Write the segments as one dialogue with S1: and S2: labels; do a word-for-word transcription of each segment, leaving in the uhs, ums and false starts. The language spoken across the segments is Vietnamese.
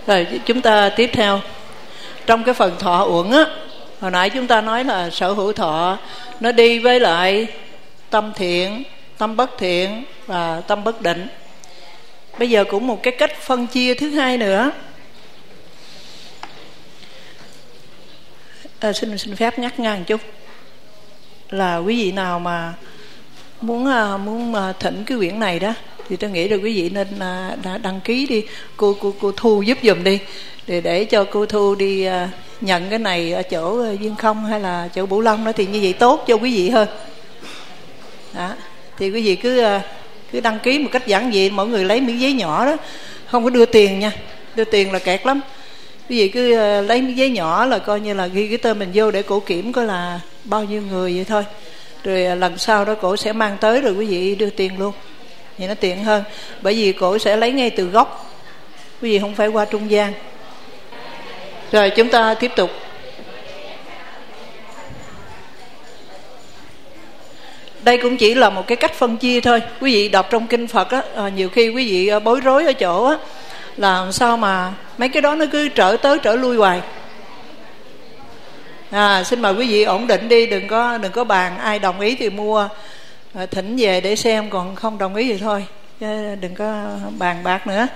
S1: Rồi chúng ta tiếp theo trong cái phần thọ uẩn á, hồi nãy chúng ta nói là sở hữu thọ nó đi với lại tâm thiện, tâm bất thiện và tâm bất định. Bây giờ cũng một cái cách phân chia thứ hai nữa. À, xin xin phép nhắc ngang một chút là quý vị nào mà muốn muốn thỉnh cái quyển này đó thì tôi nghĩ là quý vị nên đăng ký đi, cô cô cô Thu giúp giùm đi, để để cho cô Thu đi nhận cái này ở chỗ Duyên Không hay là chỗ Bửu Long đó, thì như vậy tốt cho quý vị hơn. Đó. Thì quý vị cứ cứ đăng ký một cách giản dị, mỗi người lấy miếng giấy nhỏ đó, không có đưa tiền nha, đưa tiền là kẹt lắm. Quý vị cứ lấy miếng giấy nhỏ là coi như là ghi cái tên mình vô để cổ kiểm coi là bao nhiêu người vậy thôi. Rồi lần sau đó cổ sẽ mang tới rồi quý vị đưa tiền luôn, vậy nó tiện hơn. Bởi vì cổ sẽ lấy ngay từ gốc, quý vị không phải qua trung gian. Rồi chúng ta tiếp tục. Đây cũng chỉ là một cái cách phân chia thôi. Quý vị đọc trong kinh Phật á, à, nhiều khi quý vị bối rối ở chỗ á, là sao mà mấy cái đó nó cứ trở tới trở lui hoài. À, xin mời quý vị ổn định đi, đừng có đừng có bàn, ai đồng ý thì mua, à, thỉnh về để xem, còn không đồng ý thì thôi, chứ đừng có bàn bạc nữa.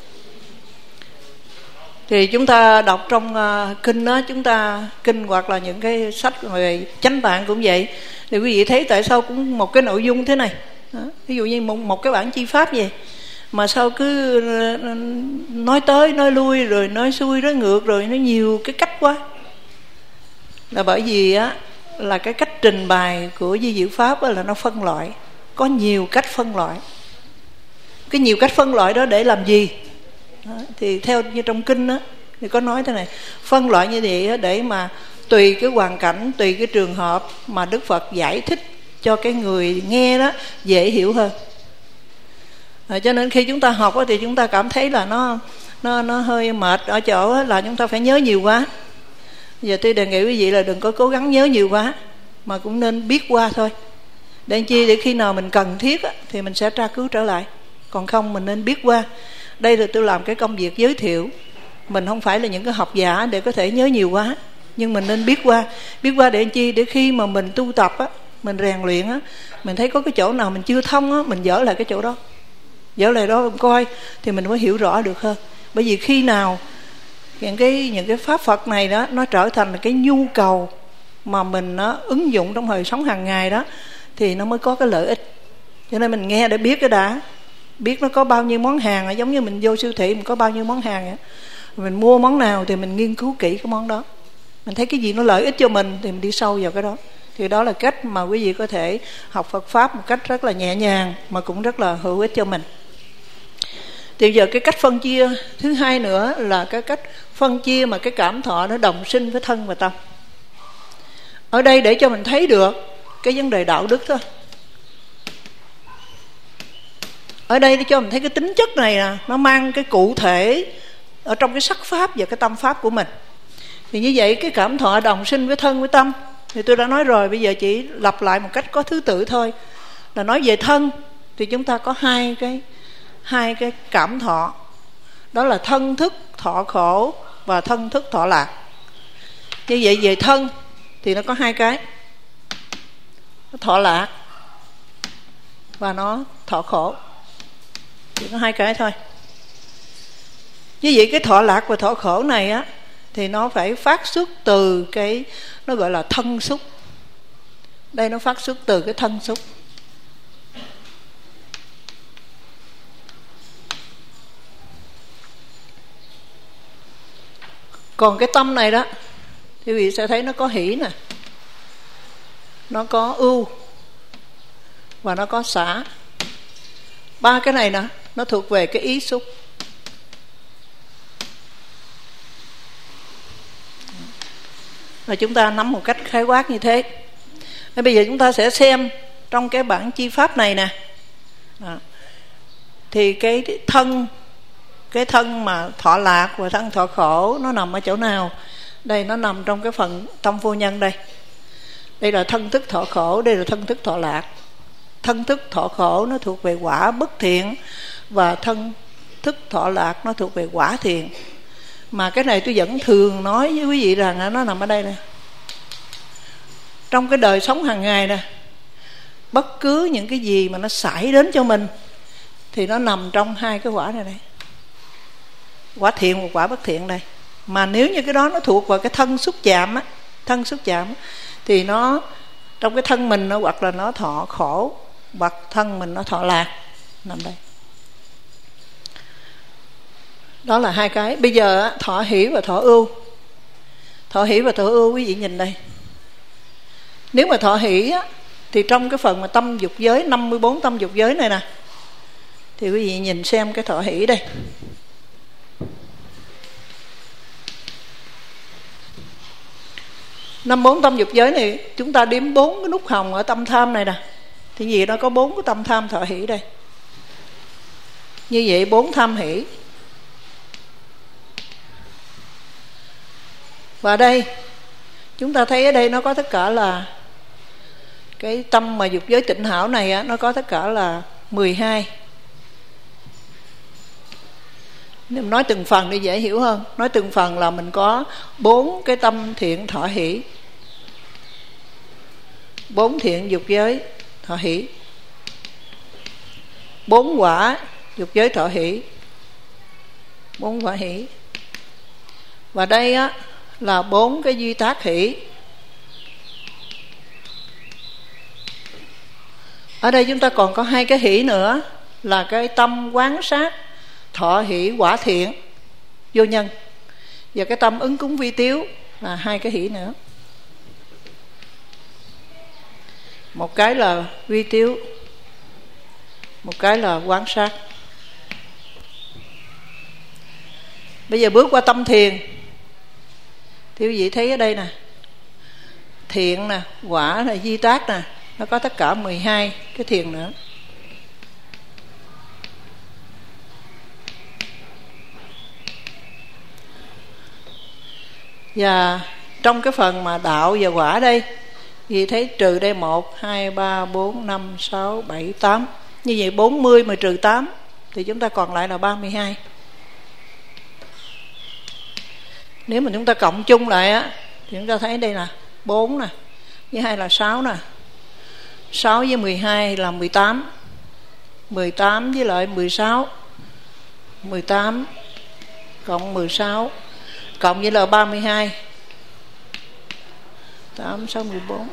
S1: Thì chúng ta đọc trong uh, kinh đó, chúng ta kinh hoặc là những cái sách về chánh tạng cũng vậy, thì quý vị thấy tại sao cũng một cái nội dung thế này. Đó. Ví dụ như một, một cái bản chi pháp vậy mà sao cứ nói tới nói lui, rồi nói xuôi nói ngược, rồi nó nhiều cái cách quá, là bởi vì á là cái cách trình bày của Di Diệu Pháp là nó phân loại, có nhiều cách phân loại. Cái nhiều cách phân loại đó để làm gì? Đó, thì theo như trong kinh đó, thì có nói thế này, phân loại như vậy để mà tùy cái hoàn cảnh, tùy cái trường hợp mà Đức Phật giải thích cho cái người nghe đó dễ hiểu hơn. À, cho nên khi chúng ta học đó, thì chúng ta cảm thấy là nó nó nó hơi mệt ở chỗ là chúng ta phải nhớ nhiều quá. Giờ tôi đề nghị quý vị là đừng có cố gắng nhớ nhiều quá, mà cũng nên biết qua thôi. Để chi để khi nào mình cần thiết á, thì mình sẽ tra cứu trở lại. Còn không mình nên biết qua. Đây là tôi làm cái công việc giới thiệu. Mình không phải là những cái học giả để có thể nhớ nhiều quá, nhưng mình nên biết qua. Biết qua để chi để khi mà mình tu tập á, mình rèn luyện á, mình thấy có cái chỗ nào mình chưa thông á, mình dở lại cái chỗ đó, dở lại đó coi thì mình mới hiểu rõ được hơn. Bởi vì khi nào những cái những cái pháp Phật này đó nó trở thành cái nhu cầu mà mình nó ứng dụng trong đời sống hàng ngày đó, thì nó mới có cái lợi ích. Cho nên mình nghe để biết cái đã, biết nó có bao nhiêu món hàng, giống như mình vô siêu thị mình có bao nhiêu món hàng vậy. Mình mua món nào thì mình nghiên cứu kỹ cái món đó, mình thấy cái gì nó lợi ích cho mình thì mình đi sâu vào cái đó. Thì đó là cách mà quý vị có thể học Phật Pháp một cách rất là nhẹ nhàng, mà cũng rất là hữu ích cho mình. Thì giờ cái cách phân chia thứ hai nữa là cái cách phân chia mà cái cảm thọ nó đồng sinh với thân và tâm. Ở đây để cho mình thấy được cái vấn đề đạo đức thôi. Ở đây để cho mình thấy cái tính chất này nè, nó mang cái cụ thể ở trong cái sắc pháp và cái tâm pháp của mình. Thì như vậy cái cảm thọ đồng sinh với thân với tâm thì tôi đã nói rồi, bây giờ chỉ lặp lại một cách có thứ tự thôi. Là nói về thân thì chúng ta có hai cái hai cái cảm thọ, đó là thân thức thọ khổ và thân thức thọ lạc. Như vậy về thân thì nó có hai cái, nó thọ lạc và nó thọ khổ, chỉ có hai cái thôi. Như vậy cái thọ lạc và thọ khổ này á, thì nó phải phát xuất từ cái, nó gọi là thân xúc. Đây nó phát xuất từ cái thân xúc. Còn cái tâm này đó thì quý vị sẽ thấy nó có hỷ nè, nó có ưu và nó có xả. Ba cái này nè nó thuộc về cái ý xúc. Rồi chúng ta nắm một cách khái quát như thế. Bây giờ chúng ta sẽ xem trong cái bản chi pháp này nè, à, thì cái thân cái thân mà thọ lạc và thân thọ khổ nó nằm ở chỗ nào? Đây nó nằm trong cái phần tâm vô nhân đây. Đây là thân thức thọ khổ, đây là thân thức thọ lạc. Thân thức thọ khổ nó thuộc về quả bất thiện, và thân thức thọ lạc nó thuộc về quả thiện. Mà cái này tôi vẫn thường nói với quý vị rằng nó nằm ở đây nè. Trong cái đời sống hàng ngày nè, bất cứ những cái gì mà nó xảy đến cho mình thì nó nằm trong hai cái quả này đây, quả thiện và quả bất thiện đây. Mà nếu như cái đó nó thuộc vào cái thân xúc chạm á, thân xúc chạm á, thì nó trong cái thân mình nó hoặc là nó thọ khổ, hoặc thân mình nó thọ lạc, nằm đây. Đó là hai cái. Bây giờ á, thọ hỷ và thọ ưu. Thọ hỷ và thọ ưu quý vị nhìn đây. Nếu mà thọ hỷ á, thì trong cái phần mà tâm dục giới, năm mươi bốn tâm dục giới này nè, thì quý vị nhìn xem cái thọ hỷ đây. Năm bốn tâm dục giới này, chúng ta đếm bốn cái nút hồng ở tâm tham này nè, thì gì nó có bốn cái tâm tham thọ hỷ đây. Như vậy bốn tham hỷ. Và đây chúng ta thấy ở đây nó có tất cả là cái tâm mà dục giới tịnh hảo này á, nó có tất cả là mười hai. Nếu nói từng phần để dễ hiểu hơn, nói từng phần là mình có bốn cái tâm thiện thọ hỷ, bốn thiện dục giới thọ hỷ, bốn quả dục giới thọ hỷ, bốn quả hỷ. Và đây á là bốn cái duy tác hỷ. Ở đây chúng ta còn có hai cái hỷ nữa, là cái tâm quán sát thọ hỷ quả thiện vô nhân, và cái tâm ứng cúng vi tiếu, là hai cái hỷ nữa. Một cái là vi tiếu, một cái là quán sát. Bây giờ bước qua tâm thiền thì quý vị thấy ở đây nè, thiện nè, quả là di tác nè, nó có tất cả mười hai cái thiền nữa. Và trong cái phần mà đạo và quả đây, vì thấy trừ đây một, hai, ba, bốn, năm, sáu, bảy, tám. Như vậy bốn mươi mà trừ tám thì chúng ta còn lại là ba mươi hai. Nếu mà chúng ta cộng chung lại á, thì chúng ta thấy đây là bốn nè, với hai là sáu nè. sáu với mười hai là mười tám. mười tám với lại mười sáu, mười tám cộng mười sáu cộng với là ba mươi hai, tám, sáu, mười bốn,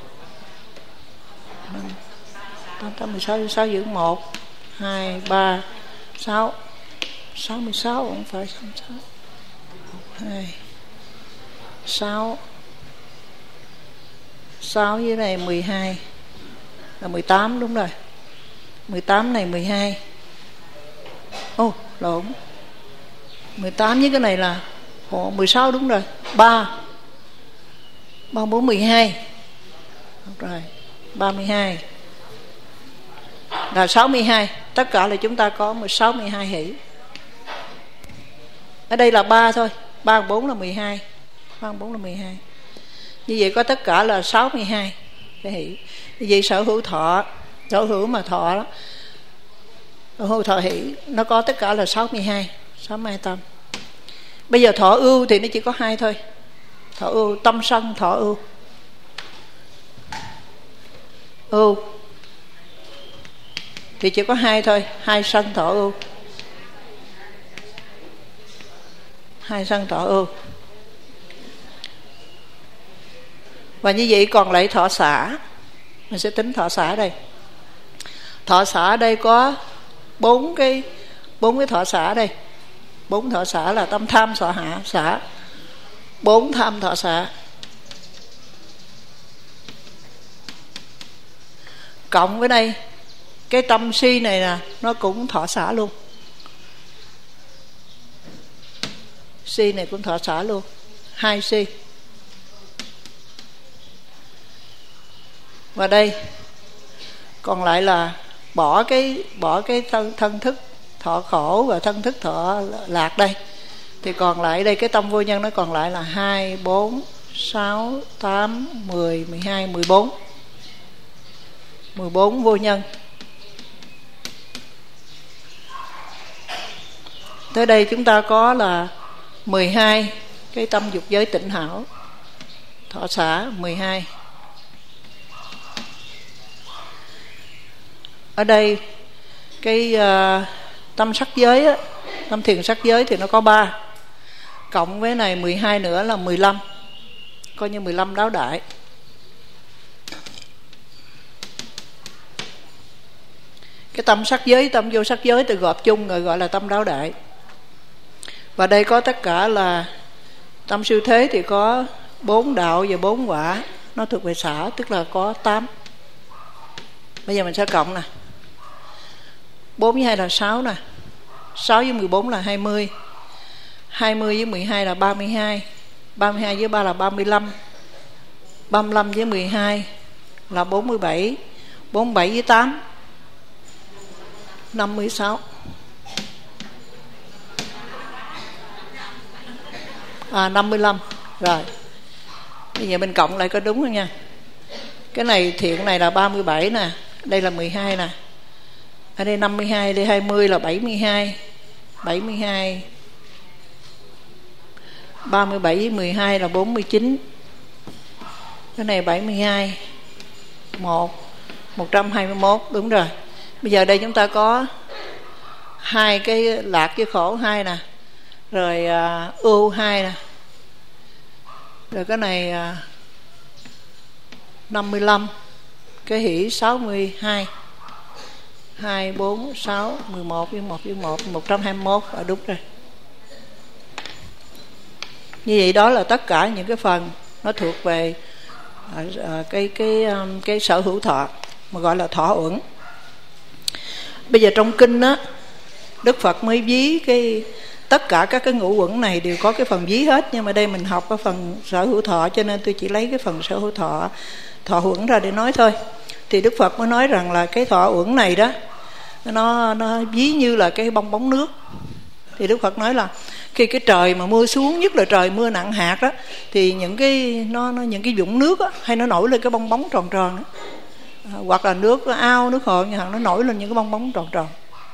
S1: tám, tám, mười sáu, sáu giữ một, hai, ba, sáu, sáu mươi sáu, không phải sáu mươi sáu, hai, sáu, sáu với này mười hai là mười tám, đúng rồi. mười tám này mười hai. Ô, oh, lộn. mười tám với cái này là Ồ, mười sáu, đúng rồi. ba, ba, bốn, mười hai. Rồi, ba mươi hai là sáu mươi hai. Tất cả là chúng ta có sáu mươi hai hỷ. Ở đây là ba thôi, ba, bốn là mười hai, ba, bốn là mười hai. Như vậy có tất cả là sáu mươi hai cái hỷ. Như vậy sở hữu thọ, sở hữu mà thọ đó, sở hữu thọ hỷ, nó có tất cả là sáu mươi hai, sáu mươi hai tâm. Bây giờ thọ ưu thì nó chỉ có hai thôi. Thọ ưu, tâm sân thọ ưu. Ưu thì chỉ có hai thôi, hai sân thọ ưu. Hai sân thọ ưu. Và như vậy còn lại thọ xả. Mình sẽ tính thọ xả đây. Thọ xả ở đây có bốn cái bốn cái thọ xả đây. Bốn thọ xả là tâm tham xả hạ xả, bốn tham thọ xả, cộng với đây cái tâm si này nè, nó cũng thọ xả luôn. Si này cũng thọ xả luôn, hai si. Và đây còn lại là bỏ cái bỏ cái thân, thân thức thọ khổ và thân thức thọ lạc đây, thì còn lại đây cái tâm vô nhân nó còn lại là hai, bốn, sáu, tám, mười, mười hai, mười bốn. mười bốn vô nhân. Tới đây chúng ta có là mười hai cái tâm dục giới tịnh hảo, thọ xả mười hai. Ở đây cái uh, tâm sắc giới á, tâm thiền sắc giới thì nó có ba, cộng với này mười hai nữa là mười lăm, coi như mười lăm đáo đại. Cái tâm sắc giới, tâm vô sắc giới từ gộp chung rồi gọi là tâm đáo đại. Và đây có tất cả là tâm siêu thế thì có bốn đạo và bốn quả, nó thuộc về xả, tức là có tám. Bây giờ mình sẽ cộng nè. Bốn với hai là sáu nè, sáu với mười bốn là hai mươi, hai mươi với mười hai là ba mươi hai, ba mươi hai với ba là ba mươi lăm, ba mươi lăm với mười hai là bốn mươi bảy, bốn mươi bảy với tám năm mươi sáu. À năm mươi lăm. Rồi. Bây giờ mình cộng lại có đúng không nha. Cái này thiện này là ba mươi bảy nè, đây là mười hai nè. Ở đây năm mươi hai, đây hai mươi là bảy mươi hai. bảy mươi hai. ba mươi bảy với mười hai là bốn mươi chín. Cái này bảy mươi hai. một, một trăm hai mươi mốt, đúng rồi. Bây giờ đây chúng ta có hai cái lạc với khổ hai nè, rồi uh, ưu hai nè, rồi cái này uh, năm mươi lăm, cái hỷ sáu mươi hai, hai, bốn, sáu, mười một với một với một, một trăm hai mươi mốt, à, đúng rồi. Như vậy đó là tất cả những cái phần nó thuộc về uh, uh, cái cái um, cái sở hữu thọ mà gọi là thọ uẩn. Bây giờ trong kinh á, Đức Phật mới ví cái tất cả các cái ngũ uẩn này đều có cái phần ví hết, nhưng mà đây mình học cái phần sở hữu thọ cho nên tôi chỉ lấy cái phần sở hữu thọ thọ uẩn ra để nói thôi. Thì Đức Phật mới nói rằng là cái thọ uẩn này đó nó nó ví như là cái bong bóng nước. Thì Đức Phật nói là khi cái trời mà mưa xuống, nhất là trời mưa nặng hạt đó, thì những cái nó, nó những cái vũng nước á, hay nó nổi lên cái bong bóng tròn tròn đó. À, hoặc là nước ao, nước hồ như hằng nó nổi lên những cái bong bóng tròn tròn.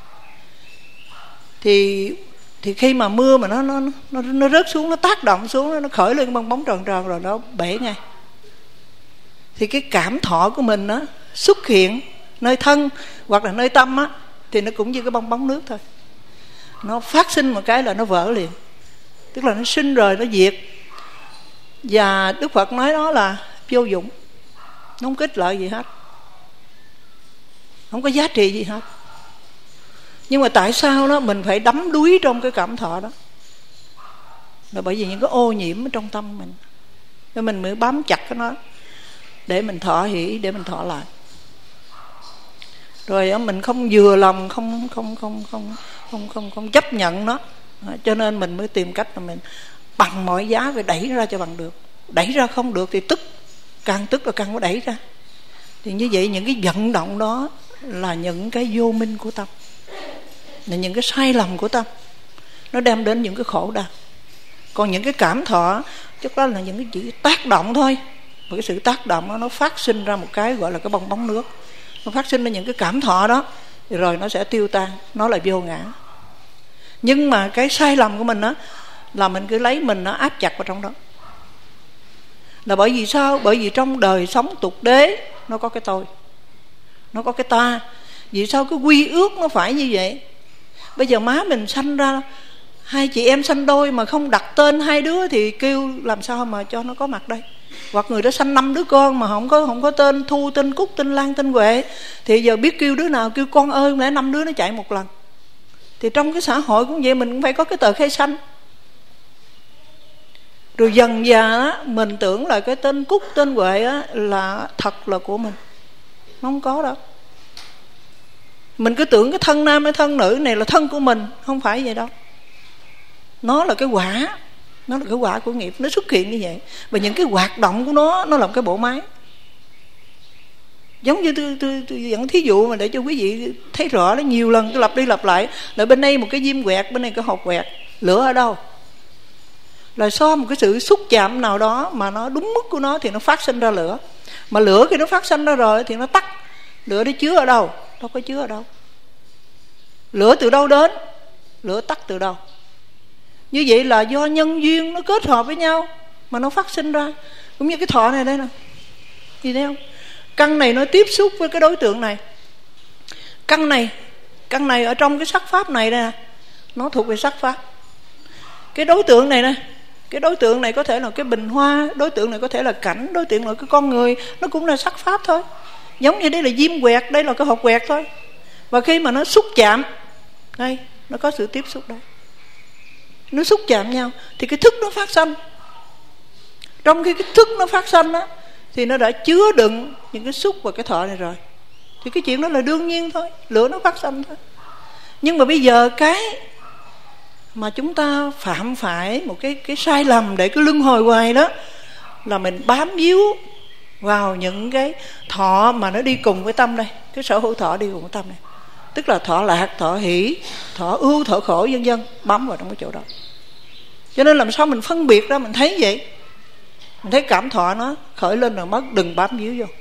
S1: Thì thì khi mà mưa mà nó nó nó nó rớt xuống, nó tác động xuống, nó khởi lên cái bong bóng tròn tròn rồi nó bể ngay. Thì cái cảm thọ của mình đó xuất hiện nơi thân hoặc là nơi tâm á, thì nó cũng như cái bong bóng nước thôi. Nó phát sinh một cái là nó vỡ liền, tức là nó sinh rồi nó diệt. Và Đức Phật nói đó là vô dụng, nó không có ích lợi gì hết, không có giá trị gì hết. Nhưng mà tại sao đó mình phải đắm đuối trong cái cảm thọ đó? Là bởi vì những cái ô nhiễm ở trong tâm mình, nên mình mới bám chặt cái nó để mình thọ hỷ, để mình thọ lại. Rồi mình không vừa lòng, không không không không không không không chấp nhận nó, cho nên mình mới tìm cách là mình bằng mọi giá phải đẩy ra cho bằng được. Đẩy ra không được thì tức, càng tức là càng có đẩy ra. Thì như vậy những cái vận động đó là những cái vô minh của tâm, là những cái sai lầm của tâm, nó đem đến những cái khổ đau. Còn những cái cảm thọ chắc đó là những cái chỉ tác động thôi. Và cái sự tác động đó, nó phát sinh ra một cái gọi là cái bong bóng nước. Nó phát sinh ra những cái cảm thọ đó, rồi nó sẽ tiêu tan, nó là vô ngã. Nhưng mà cái sai lầm của mình đó là mình cứ lấy mình nó áp chặt vào trong đó. Là bởi vì sao? Bởi vì trong đời sống tục đế nó có cái tôi, nó có cái ta. Vì sao cái quy ước nó phải như vậy? Bây giờ má mình sanh ra hai chị em sanh đôi mà không đặt tên hai đứa thì kêu làm sao mà cho nó có mặt đây? Hoặc người đó sanh năm đứa con mà không có không có tên Thu, tên Cúc, tên Lan, tên Huệ, thì giờ biết kêu đứa nào, kêu con ơi, lẽ năm đứa nó chạy một lần. Thì trong cái xã hội cũng vậy, mình cũng phải có cái tờ khai sanh. Rồi dần dà mình tưởng là cái tên Cúc, tên Huệ á, là thật là của mình. Nó không có đâu. Mình cứ tưởng cái thân nam hay thân nữ này là thân của mình. Không phải vậy đâu. Nó là cái quả, nó là cái quả của nghiệp, nó xuất hiện như vậy. Và những cái hoạt động của nó, nó là một cái bộ máy. Giống như tôi, tôi, tôi dẫn thí dụ mà để cho quý vị thấy rõ đó, nhiều lần tôi lặp đi lặp lại. Là bên đây một cái diêm quẹt, bên đây cái hột quẹt. Lửa ở đâu? Là do một cái sự xúc chạm nào đó mà nó đúng mức của nó thì nó phát sinh ra lửa. Mà lửa khi nó phát sinh ra rồi thì nó tắt. Lửa đó chứa ở đâu? Đâu có chứa ở đâu. Lửa từ đâu đến? Lửa tắt từ đâu? Như vậy là do nhân duyên nó kết hợp với nhau mà nó phát sinh ra. Cũng như cái thọ này đây nè, nhìn thấy không? Căn này nó tiếp xúc với cái đối tượng này. Căn này Căn này ở trong cái sắc pháp này nè, nó thuộc về sắc pháp. Cái đối tượng này nè, cái đối tượng này có thể là cái bình hoa, đối tượng này có thể là cảnh, đối tượng là cái con người, nó cũng là sắc pháp thôi. Giống như đây là diêm quẹt, đây là cái hột quẹt thôi. Và khi mà nó xúc chạm, đây, nó có sự tiếp xúc đây, nó xúc chạm nhau thì cái thức nó phát sanh. Trong khi cái thức nó phát sanh á, thì nó đã chứa đựng những cái xúc và cái thọ này rồi. Thì cái chuyện đó là đương nhiên thôi, lửa nó phát sanh thôi. Nhưng mà bây giờ cái mà chúng ta phạm phải một cái, cái sai lầm để cứ luân hồi hoài đó, là mình bám víu vào những cái thọ mà nó đi cùng với tâm đây. Cái sở hữu thọ đi cùng với tâm này, tức là thọ lạc, thọ hỷ, thọ ưu, thọ khổ, vân vân, bám vào trong cái chỗ đó. Cho nên làm sao mình phân biệt ra, mình thấy vậy, mình thấy cảm thọ nó khởi lên rồi mất, đừng bám víu vô.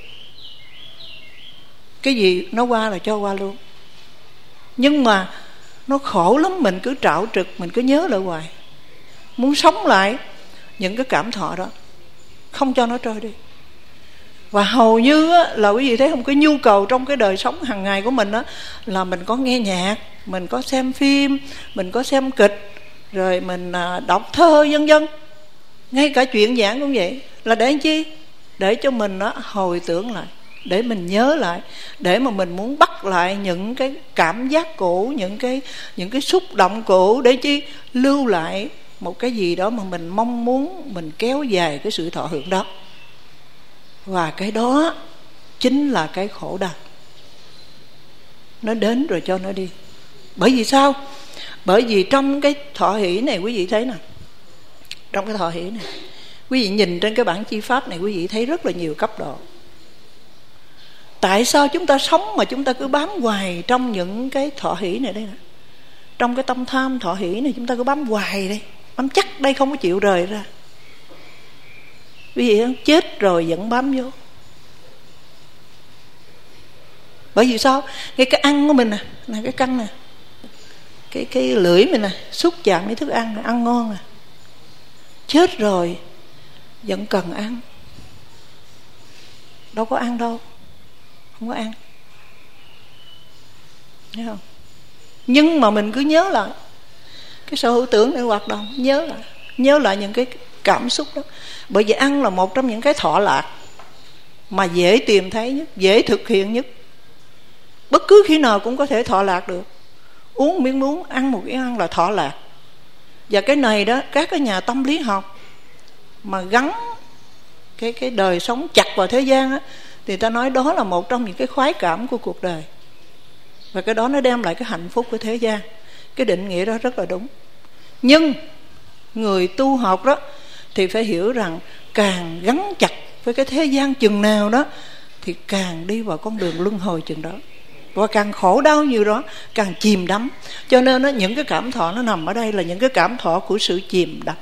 S1: Cái gì nó qua là cho qua luôn. Nhưng mà nó khổ lắm, mình cứ trạo trực, mình cứ nhớ lại hoài, muốn sống lại những cái cảm thọ đó, không cho nó trôi đi. Và hầu như á, là quý vị thấy không, cái nhu cầu trong cái đời sống hàng ngày của mình á, là mình có nghe nhạc, mình có xem phim, mình có xem kịch, rồi mình đọc thơ vân vân. Ngay cả chuyện giảng cũng vậy, là để làm chi? Để cho mình á, hồi tưởng lại, để mình nhớ lại, để mà mình muốn bắt lại những cái cảm giác cũ, những cái những cái xúc động cũ, để chi? Lưu lại một cái gì đó mà mình mong muốn, mình kéo dài cái sự thọ hưởng đó. Và cái đó chính là cái khổ đau. Nó đến rồi cho nó đi. Bởi vì sao? Bởi vì trong cái thọ hỷ này, quý vị thấy nè, trong cái thọ hỷ này, quý vị nhìn trên cái bản chi pháp này, quý vị thấy rất là nhiều cấp độ. Tại sao chúng ta sống mà chúng ta cứ bám hoài trong những cái thọ hỷ này đây nè? Trong cái tâm tham thọ hỷ này chúng ta cứ bám hoài đây, bám chắc đây, không có chịu rời ra. Quý vị không? Chết rồi vẫn bám vô. Bởi vì sao? Cái cái ăn của mình nè, nè cái căn nè, cái cái lưỡi mình nè, xúc chạm cái thức ăn nè, ăn ngon nè, chết rồi vẫn cần ăn. Đâu có ăn đâu, không có ăn, thấy không? Nhưng mà mình cứ nhớ lại cái sở hữu tưởng để hoạt động, nhớ lại, nhớ lại những cái cảm xúc đó. Bởi vì ăn là một trong những cái thọ lạc mà dễ tìm thấy nhất, dễ thực hiện nhất. Bất cứ khi nào cũng có thể thọ lạc được. Uống miếng muốn, ăn một cái ăn là thọ lạc. Và cái này đó, các cái nhà tâm lý học mà gắn cái cái đời sống chặt vào thế gian á, thì ta nói đó là một trong những cái khoái cảm của cuộc đời. Và cái đó nó đem lại cái hạnh phúc của thế gian. Cái định nghĩa đó rất là đúng. Nhưng người tu học đó thì phải hiểu rằng càng gắn chặt với cái thế gian chừng nào đó thì càng đi vào con đường luân hồi chừng đó. Và càng khổ đau nhiều đó, càng chìm đắm. Cho nên đó, những cái cảm thọ nó nằm ở đây là những cái cảm thọ của sự chìm đắm.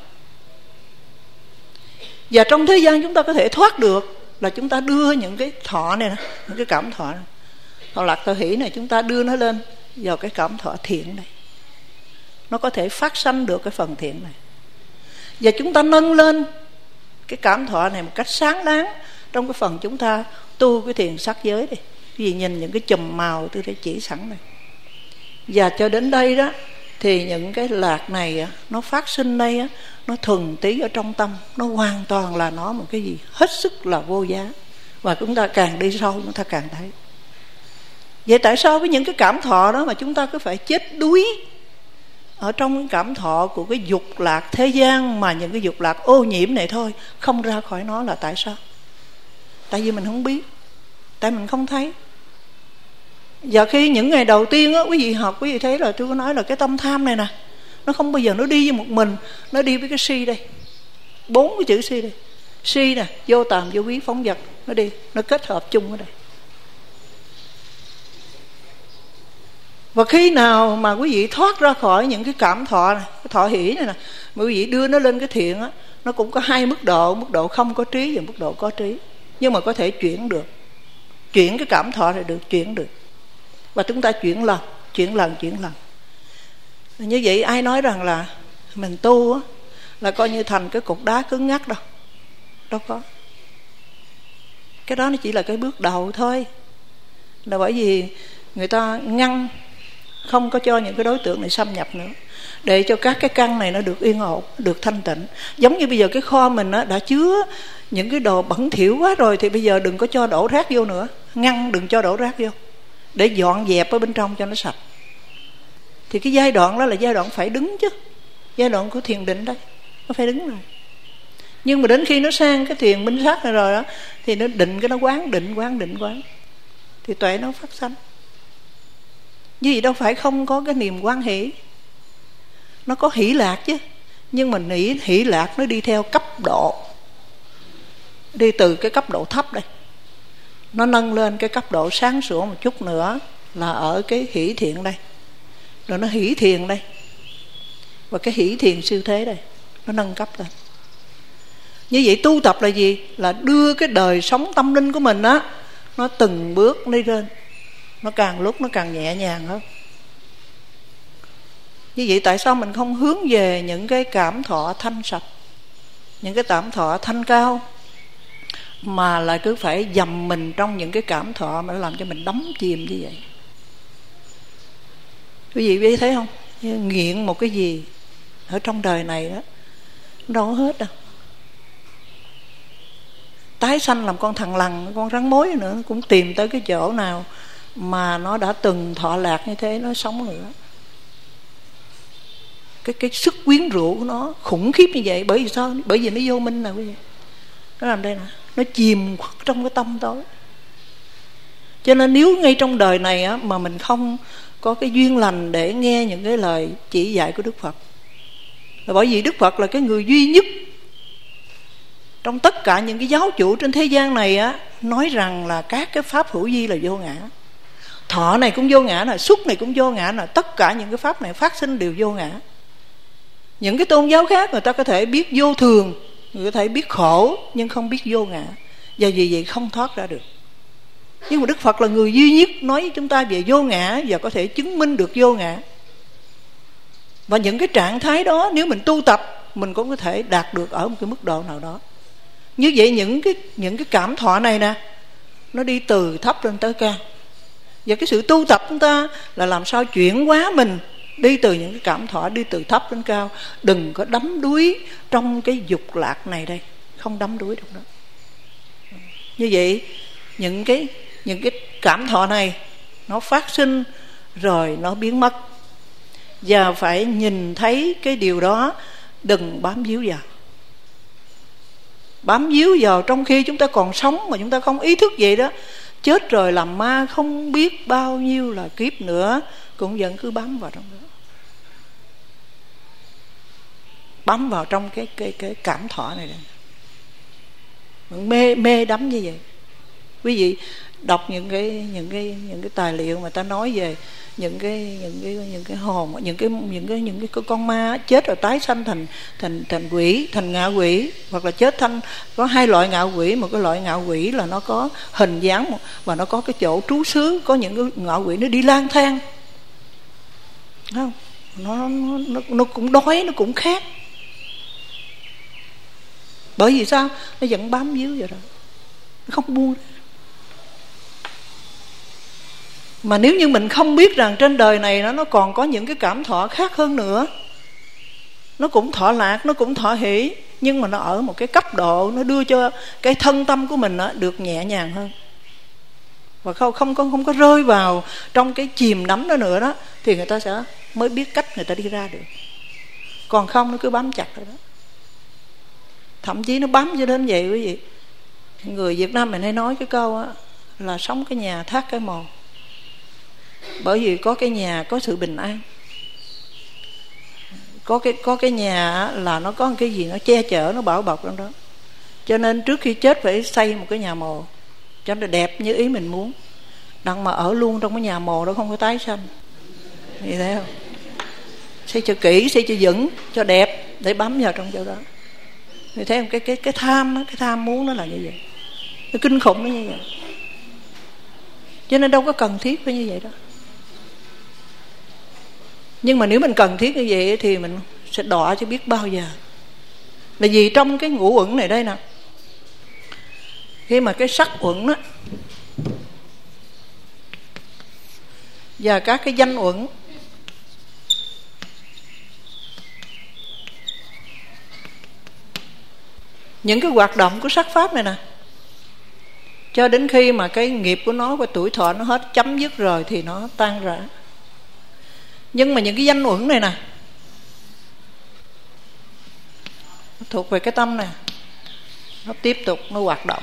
S1: Và trong thế gian chúng ta có thể thoát được là chúng ta đưa những cái thọ này, những cái cảm thọ này, thọ lạc thọ hỷ này, chúng ta đưa nó lên vào cái cảm thọ thiện này. Nó có thể phát sanh được cái phần thiện này. Và chúng ta nâng lên cái cảm thọ này một cách sáng đáng trong cái phần chúng ta tu cái thiền sắc giới đi. Vì nhìn những cái chùm màu tôi đã chỉ sẵn này. Và cho đến đây đó thì những cái lạc này nó phát sinh đây, nó thuần tí ở trong tâm, nó hoàn toàn là nó một cái gì hết sức là vô giá. Và chúng ta càng đi sâu chúng ta càng thấy. Vậy tại sao với những cái cảm thọ đó mà chúng ta cứ phải chết đuối ở trong cái cảm thọ của cái dục lạc thế gian, mà những cái dục lạc ô nhiễm này thôi, không ra khỏi nó là tại sao? Tại vì mình không biết, tại mình không thấy. Và khi những ngày đầu tiên á, quý vị học, quý vị thấy là tôi có nói là cái tâm tham này nè, nó không bao giờ nó đi với một mình, nó đi với cái si đây, bốn cái chữ si đây, si nè, vô tàm, vô quý, phóng dật, nó đi, nó kết hợp chung ở đây. Và khi nào mà quý vị thoát ra khỏi những cái cảm thọ này, cái thọ hỷ này nè, mà quý vị đưa nó lên cái thiện á, nó cũng có hai mức độ, mức độ không có trí và mức độ có trí. Nhưng mà có thể chuyển được, chuyển cái cảm thọ này được, chuyển được. Và chúng ta chuyển lần, chuyển lần, chuyển lần. Như vậy ai nói rằng là mình tu á là coi như thành cái cục đá cứng ngắc đâu, đâu có. Cái đó nó chỉ là cái bước đầu thôi. Là bởi vì người ta ngăn không có cho những cái đối tượng này xâm nhập nữa, để cho các cái căn này nó được yên ổn, được thanh tịnh. Giống như bây giờ cái kho mình á, đã chứa những cái đồ bẩn thỉu quá rồi, thì bây giờ đừng có cho đổ rác vô nữa. Ngăn đừng cho đổ rác vô, để dọn dẹp ở bên trong cho nó sạch. Thì cái giai đoạn đó là giai đoạn phải đứng chứ, giai đoạn của thiền định đây, nó phải đứng rồi. Nhưng mà đến khi nó sang cái thiền minh sát này rồi đó, thì nó định, cái nó quán định, quán định, quán, thì tuệ nó phát sanh. Như vậy đâu phải không có cái niềm quan hỷ, nó có hỷ lạc chứ. Nhưng mà hỷ, hỷ lạc nó đi theo cấp độ, đi từ cái cấp độ thấp đây, nó nâng lên cái cấp độ sáng sủa một chút nữa là ở cái hỷ thiện đây, rồi nó hỷ thiền đây, và cái hỷ thiền siêu thế đây, nó nâng cấp lên. Như vậy tu tập là gì? Là đưa cái đời sống tâm linh của mình á, nó từng bước đi lên, nó càng lúc nó càng nhẹ nhàng hơn. Như vậy tại sao mình không hướng về những cái cảm thọ thanh sạch, những cái cảm thọ thanh cao, mà lại cứ phải dầm mình trong những cái cảm thọ mà nó làm cho mình đắm chìm như vậy? Quý vị biết thấy không? Nghiện một cái gì ở trong đời này đó, đâu có hết đâu. Tái sanh làm con thằn lằn, con rắn mối nữa, cũng tìm tới cái chỗ nào mà nó đã từng thọ lạc như thế, nó sống nữa. Cái, cái sức quyến rũ của nó khủng khiếp như vậy. Bởi vì sao? Bởi vì nó vô minh nè quý vị. Nó làm đây nè, nó chìm khuất trong cái tâm tối. Cho nên nếu ngay trong đời này á, mà mình không có cái duyên lành để nghe những cái lời chỉ dạy của Đức Phật, là bởi vì Đức Phật là cái người duy nhất trong tất cả những cái giáo chủ trên thế gian này á, nói rằng là các cái pháp hữu vi là vô ngã. Thọ này cũng vô ngã nè, xúc này cũng vô ngã nè, tất cả những cái pháp này phát sinh đều vô ngã. Những cái tôn giáo khác người ta có thể biết vô thường, người ta có thể biết khổ, nhưng không biết vô ngã, và vì vậy không thoát ra được. Nhưng mà Đức Phật là người duy nhất nói với chúng ta về vô ngã, và có thể chứng minh được vô ngã. Và những cái trạng thái đó nếu mình tu tập, mình cũng có thể đạt được ở một cái mức độ nào đó. Như vậy những cái, những cái cảm thọ này nè, nó đi từ thấp lên tới cao. Và cái sự tu tập chúng ta là làm sao chuyển hóa mình đi từ những cái cảm thọ, đi từ thấp đến cao. Đừng có đắm đuối trong cái dục lạc này đây, không đắm đuối được đó. Như vậy những cái, những cái cảm thọ này nó phát sinh rồi nó biến mất, và phải nhìn thấy cái điều đó, đừng bám víu vào. Bám víu vào trong khi chúng ta còn sống mà chúng ta không ý thức vậy đó, chết rồi làm ma không biết bao nhiêu là kiếp nữa cũng vẫn cứ bám vào trong đó, bám vào trong cái cái cái cảm thọ này đây. Mê mê đắm như vậy. Quý vị đọc những cái những cái những cái tài liệu mà ta nói về những cái những cái những cái hồn, những cái những cái những cái con ma chết rồi tái sanh thành thành thành quỷ, thành ngạ quỷ, hoặc là chết thành, có hai loại ngạ quỷ. Một cái loại ngạ quỷ là nó có hình dáng và nó có cái chỗ trú xứ. Có những cái ngạ quỷ nó đi lang thang, không? Nó nó nó nó cũng đói, nó cũng khát. Bởi vì sao? Nó vẫn bám víu vậy đó, nó không buông. Mà nếu như mình không biết rằng trên đời này nó, nó còn có những cái cảm thọ khác hơn nữa, nó cũng thọ lạc, nó cũng thọ hỷ, nhưng mà nó ở một cái cấp độ, nó đưa cho cái thân tâm của mình đó, được nhẹ nhàng hơn, và không không có không có rơi vào trong cái chìm đắm đó nữa đó, thì người ta sẽ mới biết cách người ta đi ra được. Còn không nó cứ bám chặt rồi đó. Thậm chí nó bám cho đến vậy quý vị. Người Việt Nam mình hay nói cái câu á, là sống cái nhà thác cái mồ. Bởi vì có cái nhà có sự bình an, có cái có cái nhà là nó có cái gì nó che chở, nó bảo bọc trong đó. Cho nên trước khi chết phải xây một cái nhà mồ cho nó đẹp như ý mình muốn. Đặng mà ở luôn trong cái nhà mồ đó không có tái sanh. Thì thấy không? Xây cho kỹ, xây cho vững, cho đẹp để bám vào trong chỗ đó. Thì thấy không? Cái cái cái tham đó, cái tham muốn nó là như vậy. Cái kinh khủng nó như vậy. Cho nên đâu có cần thiết phải như vậy đó. Nhưng mà nếu mình cần thiết như vậy thì mình sẽ đọa cho biết bao giờ. Là vì trong cái ngũ uẩn này đây nè, khi mà cái sắc uẩn đó và các cái danh uẩn, những cái hoạt động của sắc pháp này nè, cho đến khi mà cái nghiệp của nó và tuổi thọ nó hết chấm dứt rồi thì nó tan rã. Nhưng mà những cái danh uẩn này nè thuộc về cái tâm này, nó tiếp tục nó hoạt động.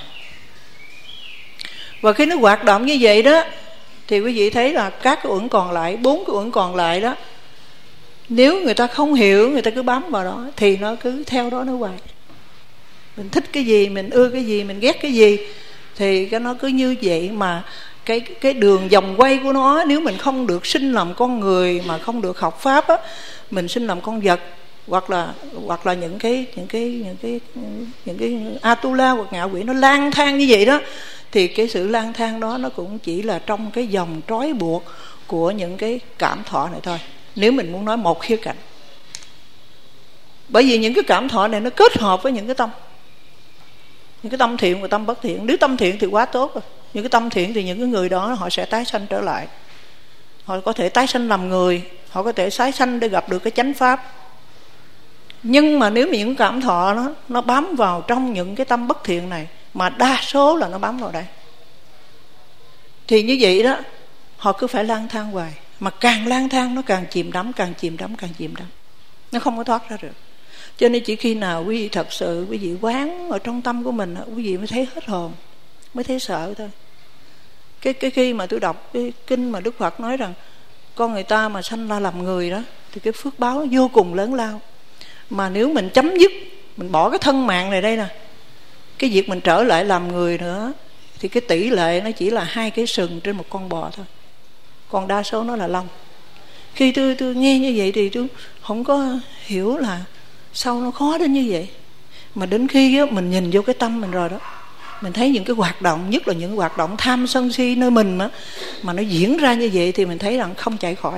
S1: Và khi nó hoạt động như vậy đó thì quý vị thấy là các cái uẩn còn lại, bốn cái uẩn còn lại đó, nếu người ta không hiểu, người ta cứ bám vào đó thì nó cứ theo đó nó hoài. Mình thích cái gì, mình ưa cái gì, mình ghét cái gì thì cái nó cứ như vậy. Mà cái cái đường vòng quay của nó, nếu mình không được sinh làm con người mà không được học pháp á, mình sinh làm con vật hoặc là hoặc là những cái những cái những cái những cái atula hoặc ngạ quỷ nó lang thang như vậy đó, thì cái sự lang thang đó nó cũng chỉ là trong cái vòng trói buộc của những cái cảm thọ này thôi, nếu mình muốn nói một khía cạnh. Bởi vì những cái cảm thọ này nó kết hợp với những cái tâm, những cái tâm thiện và tâm bất thiện. Nếu tâm thiện thì quá tốt rồi. Những cái tâm thiện thì những cái người đó họ sẽ tái sanh trở lại, họ có thể tái sanh làm người, họ có thể tái sanh để gặp được cái chánh pháp. Nhưng mà nếu mà những cảm thọ nó nó bám vào trong những cái tâm bất thiện này, mà đa số là nó bám vào đây, thì như vậy đó họ cứ phải lang thang hoài. Mà càng lang thang nó càng chìm đắm, càng chìm đắm, càng chìm đắm, nó không có thoát ra được. Cho nên chỉ khi nào quý vị thật sự quý vị quán ở trong tâm của mình, quý vị mới thấy hết hồn, mới thấy sợ thôi. Cái cái khi mà tôi đọc cái kinh mà Đức Phật nói rằng con người ta mà sanh ra làm người đó thì cái phước báo nó vô cùng lớn lao. Mà nếu mình chấm dứt, mình bỏ cái thân mạng này đây nè, cái việc mình trở lại làm người nữa, thì cái tỷ lệ nó chỉ là hai cái sừng trên một con bò thôi, còn đa số nó là lông. Khi tôi tôi nghe như vậy thì tôi không có hiểu là sao nó khó đến như vậy. Mà đến khi đó, mình nhìn vô cái tâm mình rồi đó, mình thấy những cái hoạt động, nhất là những hoạt động tham sân si nơi mình mà, mà nó diễn ra như vậy thì mình thấy rằng không chạy khỏi.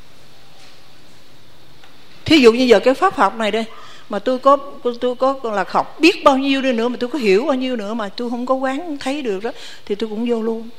S1: Thí dụ như giờ cái pháp học này đây, mà tôi có tôi có là học biết bao nhiêu đi nữa, mà tôi có hiểu bao nhiêu nữa mà tôi không có quán thấy được đó, thì tôi cũng vô luôn,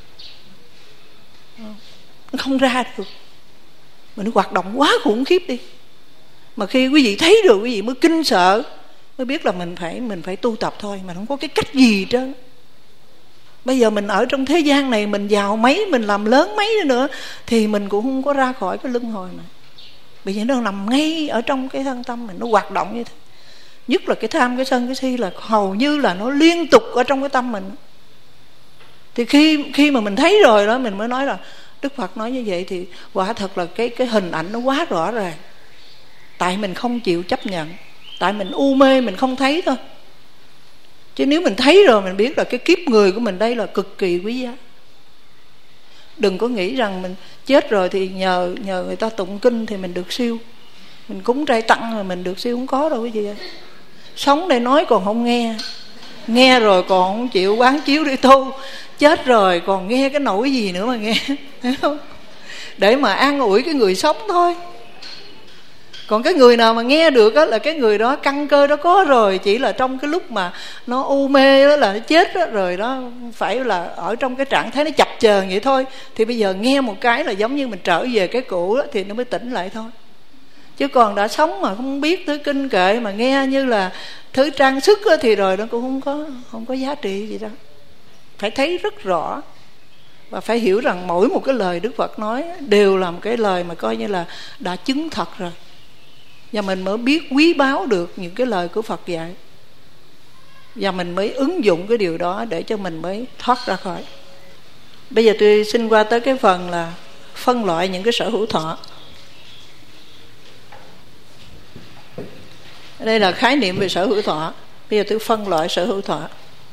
S1: nó không ra được. Mà nó hoạt động quá khủng khiếp đi. Mà khi quý vị thấy được, quý vị mới kinh sợ, mới biết là mình phải mình phải tu tập thôi, mà không có cái cách gì trơn. Bây giờ mình ở trong thế gian này, mình giàu mấy, mình làm lớn mấy nữa thì mình cũng không có ra khỏi cái luân hồi này. Bởi vì nó nằm ngay ở trong cái thân tâm mình, nó hoạt động như thế. Nhất là cái tham, cái sân, cái si là hầu như là nó liên tục ở trong cái tâm mình. Thì khi khi mà mình thấy rồi đó, mình mới nói là Đức Phật nói như vậy thì quả thật là cái cái hình ảnh nó quá rõ ràng. Tại mình không chịu chấp nhận, tại mình u mê mình không thấy thôi. Chứ nếu mình thấy rồi mình biết là cái kiếp người của mình đây là cực kỳ quý giá. Đừng có nghĩ rằng mình chết rồi thì nhờ nhờ người ta tụng kinh thì mình được siêu, mình cúng trai tặng rồi mình được siêu, không có đâu cái gì. Sống đây nói còn không nghe, nghe rồi còn không chịu quán chiếu để tu, chết rồi còn nghe cái nỗi gì nữa mà nghe, thấy không? Để mà an ủi cái người sống thôi. Còn cái người nào mà nghe được á, là cái người đó căn cơ đó có rồi, chỉ là trong cái lúc mà nó u mê đó, là nó chết đó, rồi đó phải là ở trong cái trạng thái nó chập chờn vậy thôi. Thì bây giờ nghe một cái là giống như mình trở về cái cũ đó, thì nó mới tỉnh lại thôi. Chứ còn đã sống mà không biết tới kinh kệ, mà nghe như là thứ trang sức đó, thì rồi nó cũng không có không có giá trị gì đâu. Phải thấy rất rõ và phải hiểu rằng mỗi một cái lời Đức Phật nói đều là một cái lời mà coi như là đã chứng thật rồi. Và mình mới biết quý báu được những cái lời của Phật dạy, và mình mới ứng dụng cái điều đó để cho mình mới thoát ra khỏi. Bây giờ tôi xin qua tới cái phần là phân loại những cái sở hữu thọ. Đây là khái niệm về sở hữu thọ. Bây giờ tôi phân loại sở hữu thọ.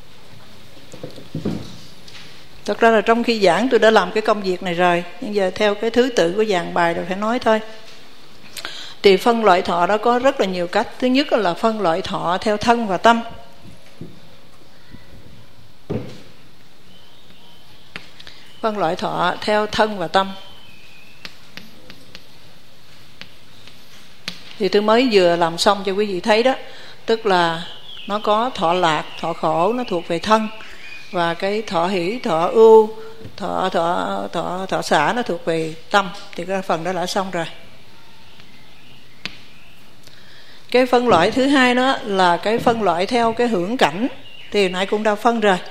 S1: Thật ra là trong khi giảng tôi đã làm cái công việc này rồi, nhưng giờ theo cái thứ tự của dàn bài rồi phải nói thôi. Thì phân loại thọ đó có rất là nhiều cách. Thứ nhất là phân loại thọ theo thân và tâm. Phân loại thọ theo thân và tâm. Thì tôi mới vừa làm xong cho quý vị thấy đó. Tức là nó có thọ lạc, thọ khổ, nó thuộc về thân. Và cái thọ hỷ, thọ ưu, thọ, thọ, thọ, thọ xả nó thuộc về tâm. Thì cái phần đó đã xong rồi. Cái phân loại thứ hai đó là cái phân loại theo cái hưởng cảnh. Thì nãy cũng đã phân rồi.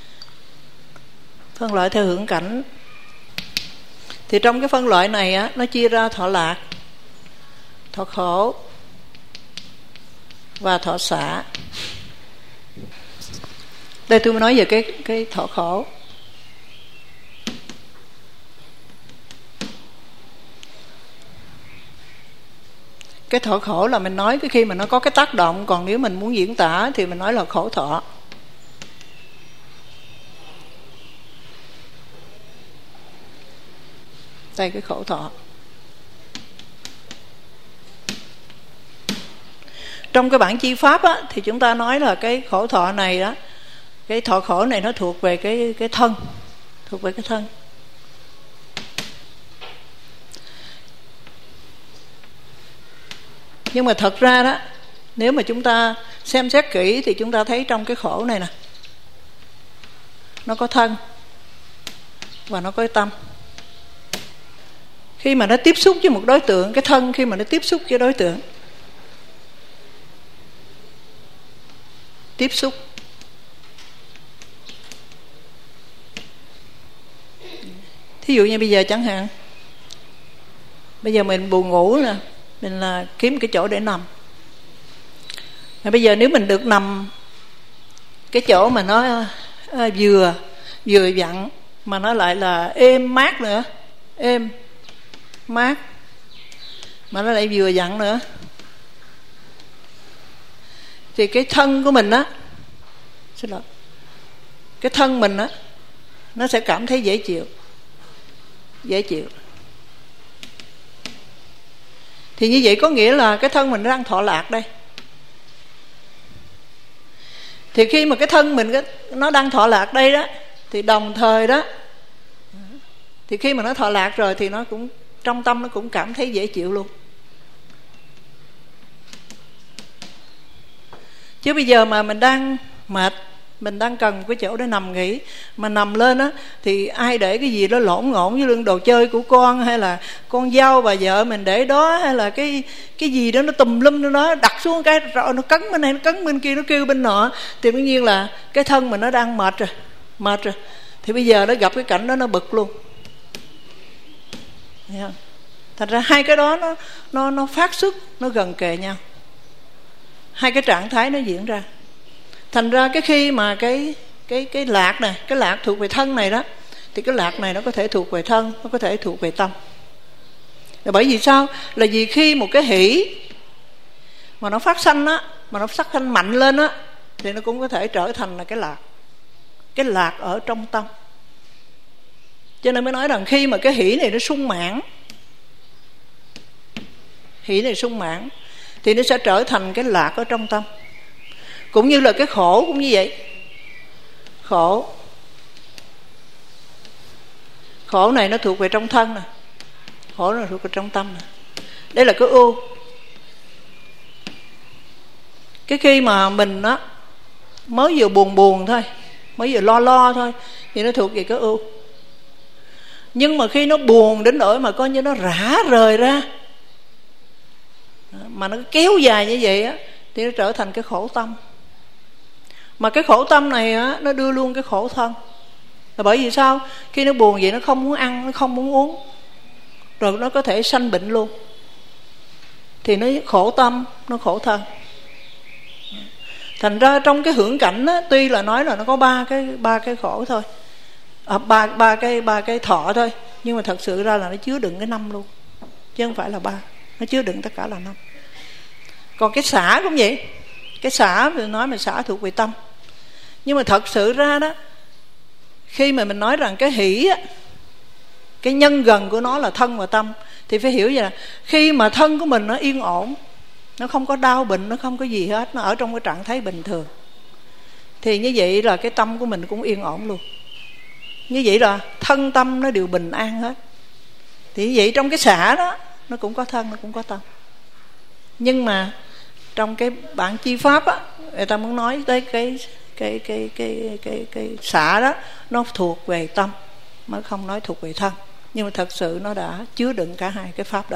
S1: Phân loại theo hưởng cảnh. Thì trong cái phân loại này á, nó chia ra thọ lạc, thọ khổ và thọ xả. Đây tôi mới nói về cái, cái thọ khổ. Cái thọ khổ là mình nói cái khi mà nó có cái tác động. Còn nếu mình muốn diễn tả thì mình nói là khổ thọ. Đây cái khổ thọ. Trong cái bản chi pháp á, thì chúng ta nói là cái khổ thọ này đó, cái thọ khổ này nó thuộc về cái, cái thân. Thuộc về cái thân. Nhưng mà thật ra đó, nếu mà chúng ta xem xét kỹ thì chúng ta thấy trong cái khổ này nè, nó có thân và nó có tâm. Khi mà nó tiếp xúc với một đối tượng, cái thân khi mà nó tiếp xúc với đối tượng, tiếp xúc, thí dụ như bây giờ chẳng hạn, bây giờ mình buồn ngủ nè, mình là kiếm cái chỗ để nằm. Mà bây giờ nếu mình được nằm cái chỗ mà nó à, vừa vừa vặn, mà nó lại là êm mát nữa, êm mát, mà nó lại vừa vặn nữa, thì cái thân của mình á, xin lỗi, cái thân mình á, nó sẽ cảm thấy dễ chịu, dễ chịu. Thì như vậy có nghĩa là cái thân mình đang thọ lạc đây. Thì khi mà cái thân mình nó đang thọ lạc đây đó, thì đồng thời đó, thì khi mà nó thọ lạc rồi thì nó cũng trong tâm nó cũng cảm thấy dễ chịu luôn. Chứ bây giờ mà mình đang mệt, mình đang cần cái chỗ để nằm nghỉ, mà nằm lên á thì ai để cái gì đó lộn ngộn như lưng đồ chơi của con, hay là con dâu bà vợ mình để đó, hay là cái cái gì đó nó tùm lum nó đặt xuống cái rồi nó cấn bên này, nó cấn bên kia, nó kêu bên nọ, thì đương nhiên là cái thân mình nó đang mệt rồi, mệt rồi. Thì bây giờ nó gặp cái cảnh đó nó bực luôn. Thấy không? Thành ra hai cái đó nó nó nó phát xuất, nó gần kề nhau. Hai cái trạng thái nó diễn ra. Thành ra cái khi mà cái cái cái lạc này, cái lạc thuộc về thân này đó, thì cái lạc này nó có thể thuộc về thân, nó có thể thuộc về tâm. Là bởi vì sao? Là vì khi một cái hỷ mà nó phát sanh á, mà nó phát sanh mạnh lên á, thì nó cũng có thể trở thành là cái lạc. Cái lạc ở trong tâm. Cho nên mới nói rằng khi mà cái hỷ này nó sung mãn, hỷ này sung mãn, thì nó sẽ trở thành cái lạc ở trong tâm. Cũng như là cái khổ cũng như vậy. Khổ Khổ này nó thuộc về trong thân nè, khổ này thuộc về trong tâm nè. Đây là cái ưu. Cái khi mà mình á mới vừa buồn buồn thôi, mới vừa lo lo thôi, thì nó thuộc về cái ưu. Nhưng mà khi nó buồn đến nỗi mà coi như nó rã rời ra, mà nó kéo dài như vậy á, thì nó trở thành cái khổ tâm. Mà cái khổ tâm này á, nó đưa luôn cái khổ thân. Là bởi vì sao? Khi nó buồn vậy nó không muốn ăn, nó không muốn uống, rồi nó có thể sanh bệnh luôn. Thì nó khổ tâm, nó khổ thân. Thành ra trong cái hưởng cảnh á, tuy là nói là nó có ba cái ba cái khổ thôi, à, ba ba cái ba cái thọ thôi, nhưng mà thật sự ra là nó chứa đựng cái năm luôn, chứ không phải là ba. Nó chứa đựng tất cả là năm. Còn cái xả cũng vậy. Cái xả thì nói mà xả thuộc về tâm. Nhưng mà thật sự ra đó, khi mà mình nói rằng cái hỷ á, cái nhân gần của nó là thân và tâm, thì phải hiểu vậy là khi mà thân của mình nó yên ổn, nó không có đau bệnh, nó không có gì hết, nó ở trong cái trạng thái bình thường, thì như vậy là cái tâm của mình cũng yên ổn luôn. Như vậy là thân tâm nó đều bình an hết. Thì như vậy trong cái xả đó, nó cũng có thân, nó cũng có tâm. Nhưng mà trong cái bản chi pháp á, người ta muốn nói tới cái cái cái cái cái cái xả đó, nó thuộc về tâm, mới không nói thuộc về thân. Nhưng mà thật sự nó đã chứa đựng cả hai cái pháp đó.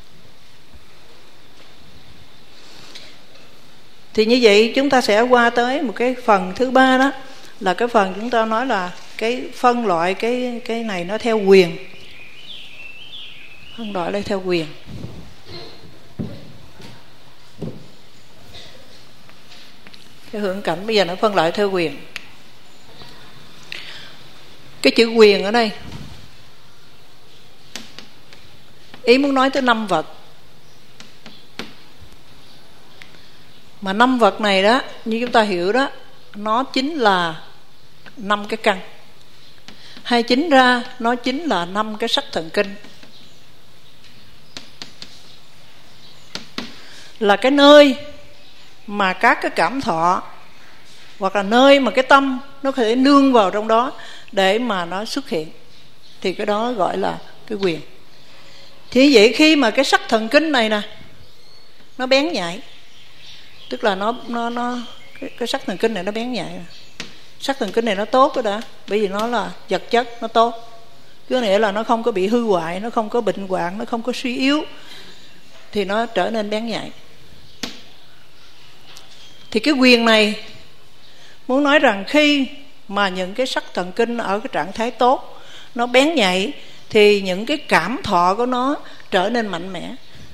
S1: Thì như vậy chúng ta sẽ qua tới một cái phần thứ ba đó, là cái phần chúng ta nói là cái phân loại cái cái này nó theo quyền. Phân loại đây theo quyền. Cái hưởng cảnh bây giờ nó phân loại theo quyền. Cái chữ quyền ở đây ý muốn nói tới năm vật. Mà năm vật này đó, như chúng ta hiểu đó, nó chính là năm cái căn. Hay chính ra nó chính là năm cái sắc thần kinh, là cái nơi mà các cái cảm thọ, hoặc là nơi mà cái tâm nó có thể nương vào trong đó để mà nó xuất hiện. Thì cái đó gọi là cái quyền. Thì vậy khi mà cái sắc thần kinh này nè nó bén nhạy, tức là nó nó nó cái, cái sắc thần kinh này nó bén nhạy. Sắc thần kinh này nó tốt đó đã, bởi vì nó là vật chất, nó tốt. Có nghĩa là nó không có bị hư hoại, nó không có bệnh hoạn, nó không có suy yếu, thì nó trở nên bén nhạy. Thì cái quyền này muốn nói rằng khi mà những cái sắc thần kinh ở cái trạng thái tốt, nó bén nhạy, thì những cái cảm thọ của nó trở nên mạnh mẽ,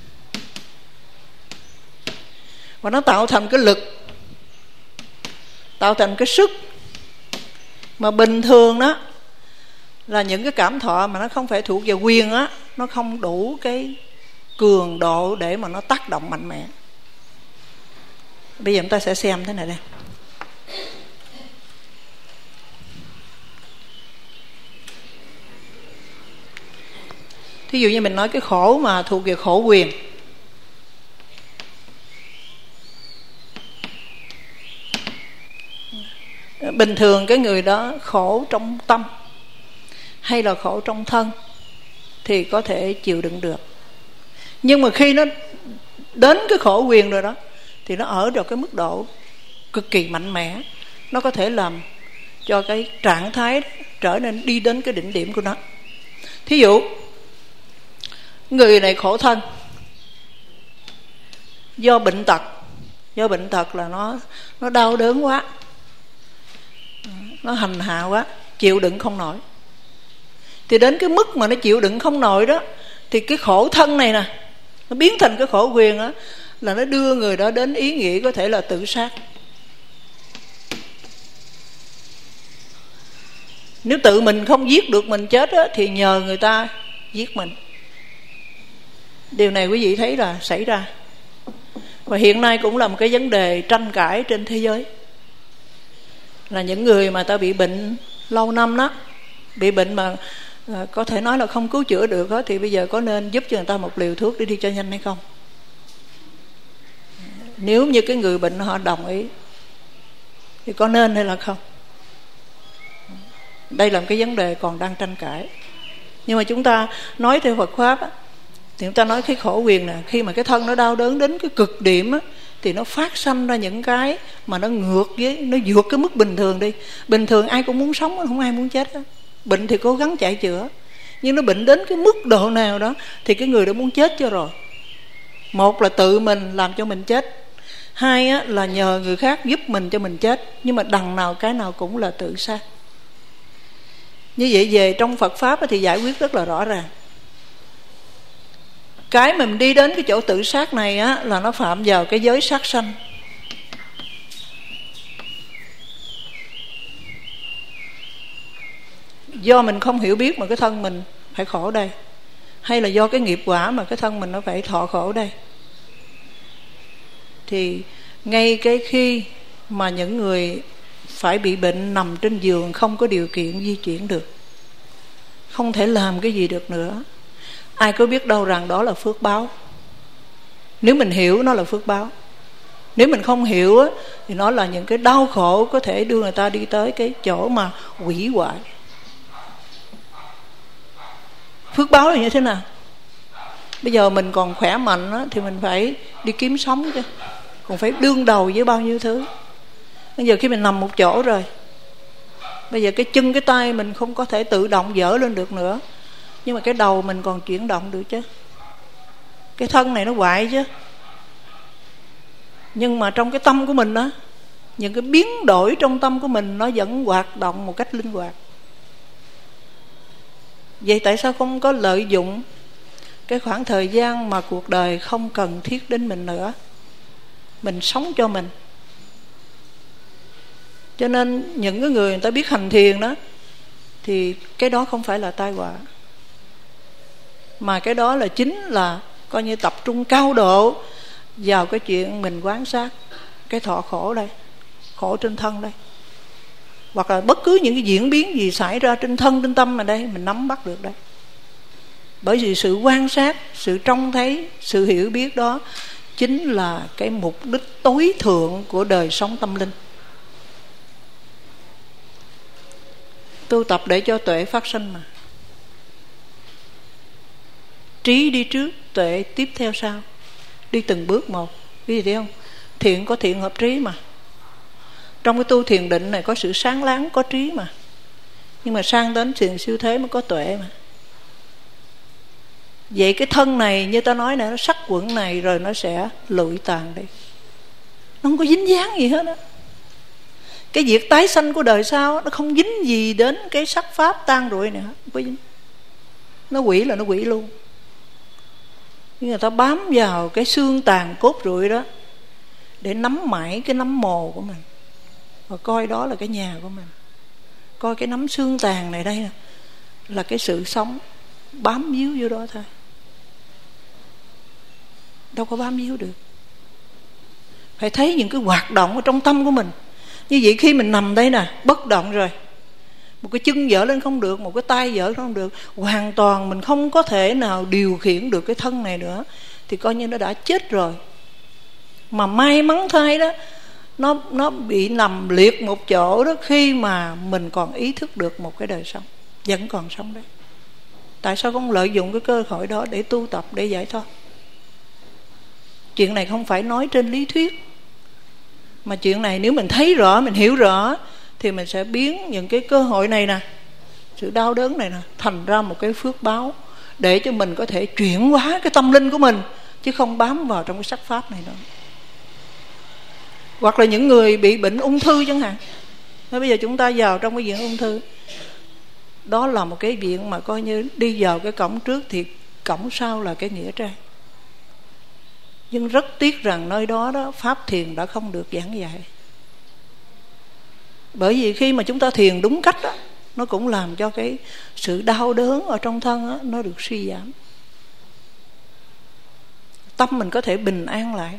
S1: và nó tạo thành cái lực, tạo thành cái sức. Mà bình thường đó là những cái cảm thọ mà nó không phải thuộc về quyền á, nó không đủ cái cường độ để mà nó tác động mạnh mẽ. Bây giờ chúng ta sẽ xem thế này đây. Thí dụ như mình nói cái khổ mà thuộc về khổ quyền. Bình thường cái người đó khổ trong tâm hay là khổ trong thân thì có thể chịu đựng được. Nhưng mà khi nó đến cái khổ quyền rồi đó, thì nó ở được cái mức độ cực kỳ mạnh mẽ. Nó có thể làm cho cái trạng thái trở nên đi đến cái đỉnh điểm của nó. Thí dụ người này khổ thân do bệnh tật. Do bệnh tật là nó nó đau đớn quá, nó hành hạ quá, chịu đựng không nổi. Thì đến cái mức mà nó chịu đựng không nổi đó, thì cái khổ thân này nè, nó biến thành cái khổ quyền đó, là nó đưa người đó đến ý nghĩ có thể là tự sát. Nếu tự mình không giết được mình chết đó, thì nhờ người ta giết mình. Điều này quý vị thấy là xảy ra, và hiện nay cũng là một cái vấn đề tranh cãi trên thế giới. Là những người mà ta bị bệnh lâu năm đó, bị bệnh mà à, có thể nói là không cứu chữa được đó, thì bây giờ có nên giúp cho người ta một liều thuốc để đi cho nhanh hay không? Nếu như cái người bệnh họ đồng ý thì có nên hay là không? Đây là một cái vấn đề còn đang tranh cãi. Nhưng mà chúng ta nói theo Phật Pháp á, thì chúng ta nói cái khổ quyền nè, khi mà cái thân nó đau đớn đến cái cực điểm á, thì nó phát sanh ra những cái mà nó ngược với, nó vượt cái mức bình thường đi. Bình thường ai cũng muốn sống, không ai muốn chết á. Bệnh thì cố gắng chạy chữa, nhưng nó bệnh đến cái mức độ nào đó thì cái người đã muốn chết cho rồi. Một là tự mình làm cho mình chết, hai á, là nhờ người khác giúp mình cho mình chết. Nhưng mà đằng nào cái nào cũng là tự sát. Như vậy về trong Phật Pháp thì giải quyết rất là rõ ràng. Cái mà mình đi đến cái chỗ tự sát này á, là nó phạm vào cái giới sát sanh. Do mình không hiểu biết mà cái thân mình phải khổ đây, hay là do cái nghiệp quả mà cái thân mình nó phải thọ khổ đây. Thì ngay cái khi mà những người phải bị bệnh nằm trên giường, không có điều kiện di chuyển được, không thể làm cái gì được nữa, ai có biết đâu rằng đó là phước báo. Nếu mình hiểu nó là phước báo. Nếu mình không hiểu á, thì nó là những cái đau khổ có thể đưa người ta đi tới cái chỗ mà hủy hoại. Phước báo là như thế nào? Bây giờ mình còn khỏe mạnh á, thì mình phải đi kiếm sống chứ, còn phải đương đầu với bao nhiêu thứ. Bây giờ khi mình nằm một chỗ rồi, bây giờ cái chân cái tay mình không có thể tự động dở lên được nữa, nhưng mà cái đầu mình còn chuyển động được chứ. Cái thân này nó hoại chứ, nhưng mà trong cái tâm của mình đó, những cái biến đổi trong tâm của mình nó vẫn hoạt động một cách linh hoạt. Vậy tại sao không có lợi dụng cái khoảng thời gian mà cuộc đời không cần thiết đến mình nữa, mình sống cho mình? Cho nên những cái người người ta biết hành thiền đó, thì cái đó không phải là tai họa, mà cái đó là chính là coi như tập trung cao độ vào cái chuyện mình quan sát cái thọ khổ đây, khổ trên thân đây, hoặc là bất cứ những cái diễn biến gì xảy ra trên thân trên tâm mà đây mình nắm bắt được đây. Bởi vì sự quan sát, sự trông thấy, sự hiểu biết đó chính là cái mục đích tối thượng của đời sống tâm linh. Tu tập để cho tuệ phát sinh mà. Trí đi trước, tuệ tiếp theo sau, đi từng bước một. Cái gì thấy không? Thiện có thiện hợp trí mà. Trong cái tu thiền định này có sự sáng láng, có trí mà. Nhưng mà sang đến thiền siêu thế mới có tuệ mà. Vậy cái thân này như ta nói nè, nó sắc quẩn này rồi nó sẽ lụi tàn đi, nó không có dính dáng gì hết á. Cái việc tái sanh của đời sau nó không dính gì đến cái sắc pháp tan rụi này hết. Nó quỷ là nó quỷ luôn. Nhưng người ta bám vào cái xương tàn cốt rụi đó để nắm mãi cái nắm mồ của mình, và coi đó là cái nhà của mình. Coi cái nắm xương tàn này đây là cái sự sống, bám víu vô đó thôi, đâu có bám víu được. Phải thấy những cái hoạt động ở trong tâm của mình. Như vậy khi mình nằm đây nè, bất động rồi, một cái chân dở lên không được, một cái tay dở lên không được, hoàn toàn mình không có thể nào điều khiển được cái thân này nữa, thì coi như nó đã chết rồi. Mà may mắn thay đó, nó nó bị nằm liệt một chỗ đó khi mà mình còn ý thức được một cái đời sống, vẫn còn sống đấy. Tại sao không lợi dụng cái cơ hội đó để tu tập, để giải thoát? Chuyện này không phải nói trên lý thuyết, mà chuyện này nếu mình thấy rõ, mình hiểu rõ, thì mình sẽ biến những cái cơ hội này nè, sự đau đớn này nè, thành ra một cái phước báo, để cho mình có thể chuyển hóa cái tâm linh của mình, chứ không bám vào trong cái sắc pháp này nữa. Hoặc là những người bị bệnh ung thư chẳng hạn. Thế bây giờ chúng ta vào trong cái viện ung thư, đó là một cái viện mà coi như đi vào cái cổng trước thì cổng sau là cái nghĩa trang. Nhưng rất tiếc rằng nơi đó đó pháp thiền đã không được giảng dạy. Bởi vì khi mà chúng ta thiền đúng cách đó, nó cũng làm cho cái sự đau đớn ở trong thân đó, nó được suy giảm. Tâm mình có thể bình an lại.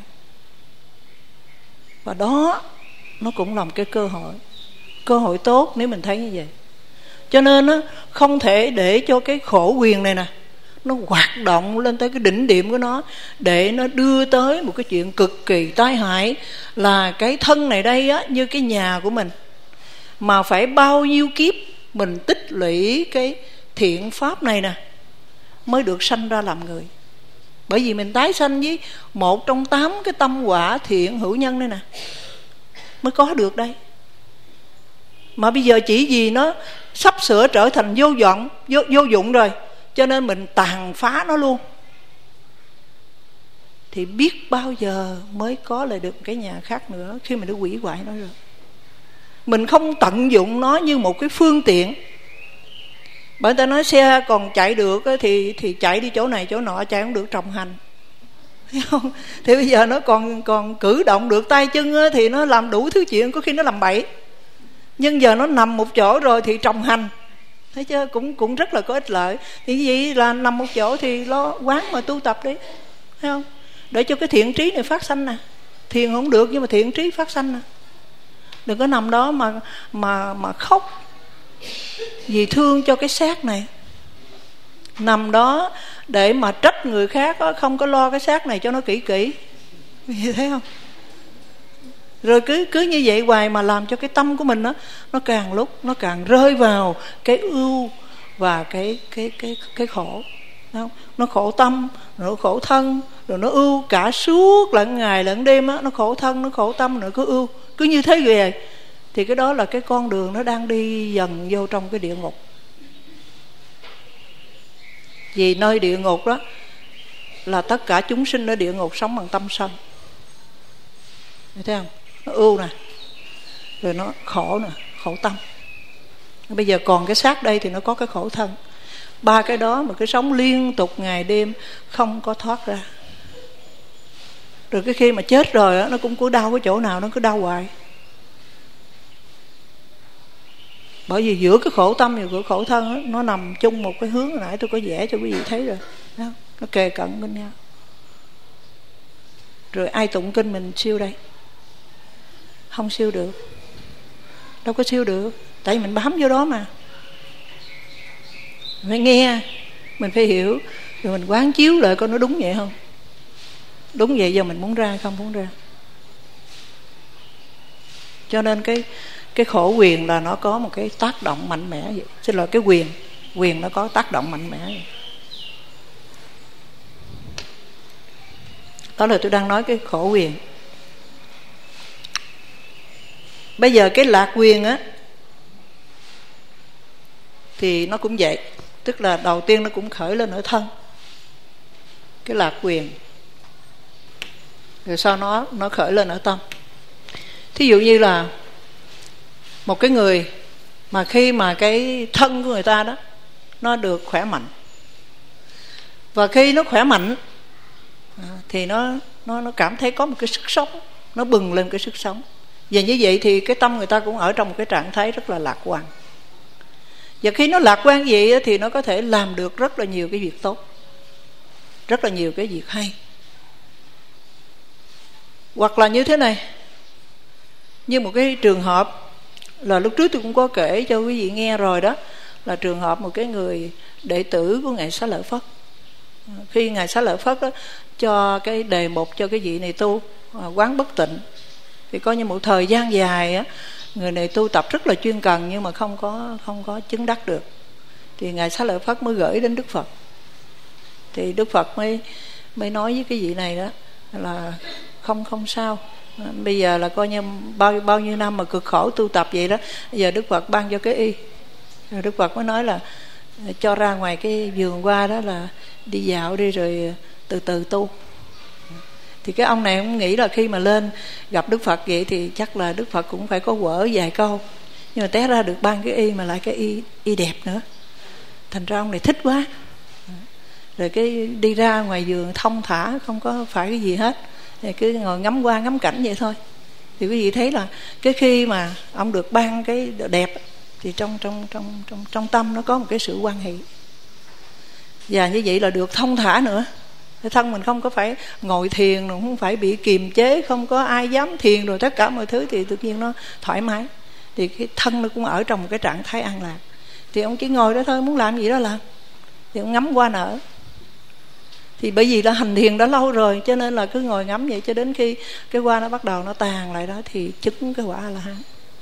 S1: Và đó nó cũng là một cái cơ hội, cơ hội tốt nếu mình thấy như vậy. Cho nên á, không thể để cho cái khổ quyền này nè nó hoạt động lên tới cái đỉnh điểm của nó, để nó đưa tới một cái chuyện cực kỳ tai hại, là cái thân này đây á, như cái nhà của mình, mà phải bao nhiêu kiếp mình tích lũy cái thiện pháp này nè mới được sanh ra làm người. Bởi vì mình tái sanh với một trong tám cái tâm quả thiện hữu nhân đây nè mới có được đây. Mà bây giờ chỉ vì nó sắp sửa trở thành vô vọng, vô, vô dụng rồi, cho nên mình tàn phá nó luôn, thì biết bao giờ mới có lại được cái nhà khác nữa, khi mình đã hủy hoại nó rồi. Mình không tận dụng nó như một cái phương tiện. Bởi ta nói xe còn chạy được thì, thì chạy đi chỗ này chỗ nọ, chạy không được trồng hành, thấy không? Thì bây giờ nó còn, còn cử động được tay chân thì nó làm đủ thứ chuyện, có khi nó làm bậy. Nhưng giờ nó nằm một chỗ rồi thì trồng hành, thấy chưa? Cũng, cũng rất là có ích lợi. Thì vậy là nằm một chỗ thì lo quán mà tu tập đi, thấy không? Để cho cái thiện trí này phát sanh nè. Thiền không được nhưng mà thiện trí phát sanh nè. Đừng có nằm đó mà, mà, mà khóc vì thương cho cái xác này. Nằm đó để mà trách người khác đó, không có lo cái xác này cho nó kỹ kỹ, thấy không? Rồi cứ cứ như vậy hoài mà làm cho cái tâm của mình đó, nó càng lúc nó càng rơi vào cái ưu và cái cái cái cái khổ. không? Nó khổ tâm, rồi nó khổ thân, rồi nó ưu cả suốt lẫn ngày lẫn đêm á, nó khổ thân, nó khổ tâm, rồi cứ ưu, cứ như thế về. Thì cái đó là cái con đường nó đang đi dần vô trong cái địa ngục. Vì nơi địa ngục đó là tất cả chúng sinh ở địa ngục sống bằng tâm sân. Thấy không? Nó ưu nè, rồi nó khổ nè, khổ tâm. Bây giờ còn cái xác đây thì nó có cái khổ thân. Ba cái đó mà cứ sống liên tục ngày đêm không có thoát ra. Rồi cái khi mà chết rồi đó, nó cũng cứ đau cái chỗ nào nó cứ đau hoài. Bởi vì giữa cái khổ tâm và cái khổ thân đó, nó nằm chung một cái hướng. Hồi nãy tôi có vẽ cho quý vị thấy rồi, nó kề cận bên nhau. Rồi ai tụng kinh mình siêu đây? Không siêu được. Đâu có siêu được, tại vì mình bám vô đó mà. Mình phải nghe, mình phải hiểu, rồi mình quán chiếu lại coi nó đúng vậy không. Đúng vậy giờ mình muốn ra không muốn ra. Cho nên cái cái khổ quyền là nó có một cái tác động mạnh mẽ vậy. Xin lỗi, cái quyền quyền nó có tác động mạnh mẽ vậy. Đó là tôi đang nói cái khổ quyền. Bây giờ cái lạc quyền á thì nó cũng vậy. Tức là đầu tiên nó cũng khởi lên ở thân, cái lạc quyền. Rồi sau nó nó khởi lên ở tâm. Thí dụ như là một cái người mà khi mà cái thân của người ta đó nó được khỏe mạnh, và khi nó khỏe mạnh thì nó nó nó cảm thấy có một cái sức sống, nó bừng lên cái sức sống. Và như vậy thì cái tâm người ta cũng ở trong một cái trạng thái rất là lạc quan. Và khi nó lạc quan vậy thì nó có thể làm được rất là nhiều cái việc tốt, rất là nhiều cái việc hay. Hoặc là như thế này, như một cái trường hợp là lúc trước tôi cũng có kể cho quý vị nghe rồi đó, là trường hợp một cái người đệ tử của Ngài Xá Lợi Phất. Khi Ngài Xá Lợi Phất đó, cho cái đề mục cho cái vị này tu quán bất tịnh, thì có như một thời gian dài á, người này tu tập rất là chuyên cần nhưng mà không có không có chứng đắc được. Thì Ngài Xá Lợi Phất mới gửi đến Đức Phật. Thì Đức Phật mới mới nói với cái vị này đó là không không sao. Bây giờ là coi như bao bao nhiêu năm mà cực khổ tu tập vậy đó, bây giờ Đức Phật ban cho cái y. Rồi Đức Phật mới nói là cho ra ngoài cái vườn qua đó là đi dạo đi rồi từ từ tu. Thì cái ông này cũng nghĩ là khi mà lên gặp Đức Phật vậy thì chắc là Đức Phật cũng phải có quở vài câu, nhưng mà té ra được ban cái y mà lại cái y y đẹp nữa. Thành ra ông này thích quá, rồi cái đi ra ngoài vườn thông thả, không có phải cái gì hết, thì cứ ngồi ngắm qua ngắm cảnh vậy thôi. Thì quý vị thấy là cái khi mà ông được ban cái đẹp thì trong trong trong trong trong tâm nó có một cái sự hoan hỷ, và như vậy là được thông thả nữa. Thân mình không có phải ngồi thiền, không phải bị kiềm chế, không có ai dám thiền rồi tất cả mọi thứ, thì tự nhiên nó thoải mái. Thì cái thân nó cũng ở trong một cái trạng thái an lạc. Thì ông chỉ ngồi đó thôi, muốn làm gì đó làm. Thì ông ngắm hoa nở. Thì bởi vì đã hành thiền đã lâu rồi, cho nên là cứ ngồi ngắm vậy cho đến khi cái hoa nó bắt đầu nó tàn lại đó thì chứng cái quả A-la-hán.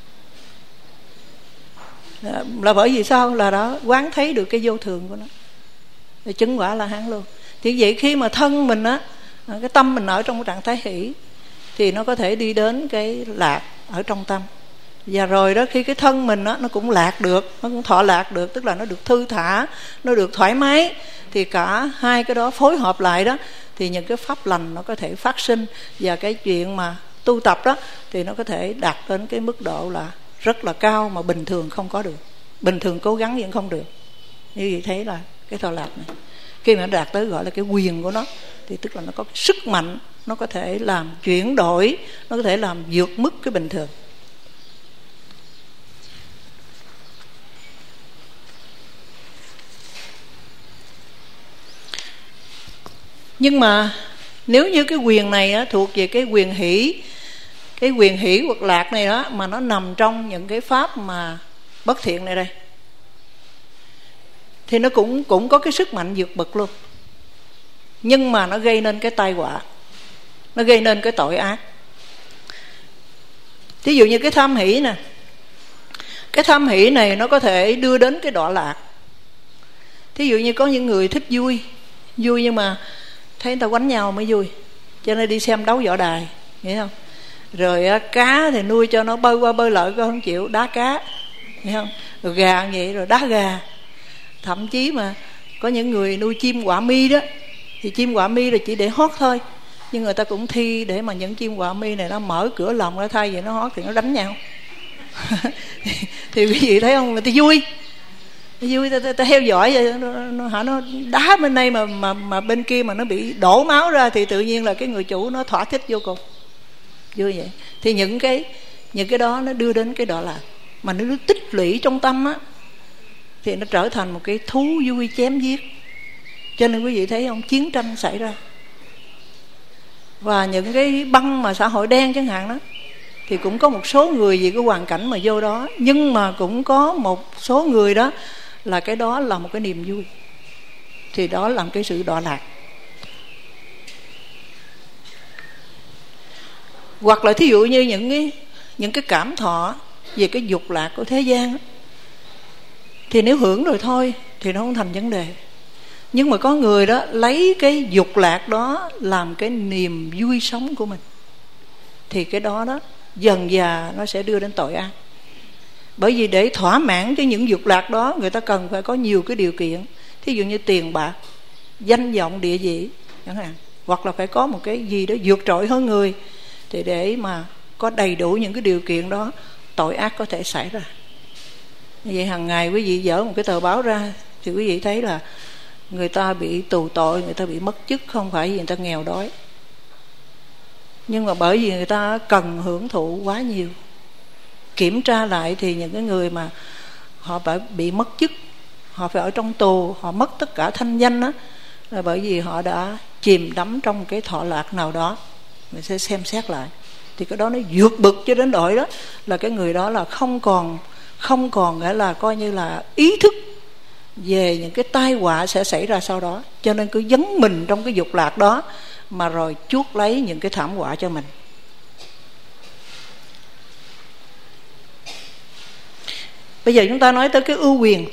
S1: Là bởi vì sao? Là đó quán thấy được cái vô thường của nó, thì chứng quả A-la-hán luôn. Thì vậy khi mà thân mình á, cái tâm mình ở trong cái trạng thái hỷ thì nó có thể đi đến cái lạc ở trong tâm. Và rồi đó khi cái thân mình á, nó cũng lạc được, nó cũng thọ lạc được, tức là nó được thư thả, nó được thoải mái, thì cả hai cái đó phối hợp lại đó thì những cái pháp lành nó có thể phát sinh. Và cái chuyện mà tu tập đó thì nó có thể đạt đến cái mức độ là rất là cao mà bình thường không có được, bình thường cố gắng vẫn không được. Như vậy thấy là cái thọ lạc này khi mà nó đạt tới gọi là cái quyền của nó thì tức là nó có cái sức mạnh, nó có thể làm chuyển đổi, nó có thể làm vượt mức cái bình thường. Nhưng mà nếu như cái quyền này á, thuộc về cái quyền hỷ, cái quyền hỷ hoặc lạc này đó, mà nó nằm trong những cái pháp mà bất thiện này đây, thì nó cũng cũng có cái sức mạnh vượt bậc luôn. Nhưng mà nó gây nên cái tai họa, nó gây nên cái tội ác. Ví dụ như cái tham hỷ nè, cái tham hỷ này nó có thể đưa đến cái đọa lạc. Thí dụ như có những người thích vui, Vui nhưng mà thấy người ta quánh nhau mới vui, cho nên đi xem đấu võ đài, hiểu không? Rồi cá thì nuôi cho nó bơi qua bơi lại, con không chịu, đá cá, hiểu không? Rồi gà vậy, rồi đá gà. Thậm chí mà có những người nuôi chim quả mi đó, thì chim quả mi là chỉ để hót thôi, nhưng người ta cũng thi để mà những chim quả mi này nó mở cửa lồng ra, thay vì nó hót thì nó đánh nhau. Thì quý vị thấy không, người ta vui, vui, ta, ta, ta theo dõi vậy, nó, nó, nó, nó đá bên đây mà, mà, mà bên kia mà nó bị đổ máu ra, thì tự nhiên là cái người chủ nó thỏa thích vô cùng, vui vậy. Thì những cái những cái đó nó đưa đến cái đó là mà nó tích lũy trong tâm á, thì nó trở thành một cái thú vui chém giết. Cho nên quý vị thấy không, chiến tranh xảy ra, và những cái băng mà xã hội đen chẳng hạn đó, thì cũng có một số người vì cái hoàn cảnh mà vô đó, nhưng mà cũng có một số người đó là cái đó là một cái niềm vui, thì đó là cái sự đọa lạc. Hoặc là thí dụ như những cái những cái cảm thọ về cái dục lạc của thế gian đó, thì nếu hưởng rồi thôi thì nó không thành vấn đề. Nhưng mà có người đó lấy cái dục lạc đó làm cái niềm vui sống của mình, thì cái đó đó dần dà nó sẽ đưa đến tội ác. Bởi vì để thỏa mãn cho những dục lạc đó, người ta cần phải có nhiều cái điều kiện. Thí dụ như tiền bạc, danh vọng, địa vị chẳng hạn, hoặc là phải có một cái gì đó vượt trội hơn người. Thì để mà có đầy đủ những cái điều kiện đó, tội ác có thể xảy ra. Như vậy hàng ngày quý vị dở một cái tờ báo ra, thì quý vị thấy là người ta bị tù tội, người ta bị mất chức, không phải vì người ta nghèo đói, nhưng mà bởi vì người ta cần hưởng thụ quá nhiều. Kiểm tra lại thì những cái người mà họ phải bị mất chức, họ phải ở trong tù, họ mất tất cả thanh danh đó, là bởi vì họ đã chìm đắm trong một cái thọ lạc nào đó. Mình sẽ xem xét lại, thì cái đó nó vượt bực cho đến độ đó là cái người đó là không còn không còn nghĩa là coi như là ý thức về những cái tai họa sẽ xảy ra sau đó, cho nên cứ dấn mình trong cái dục lạc đó mà rồi chuốc lấy những cái thảm họa cho mình. Bây giờ chúng ta nói tới cái ưu quyền.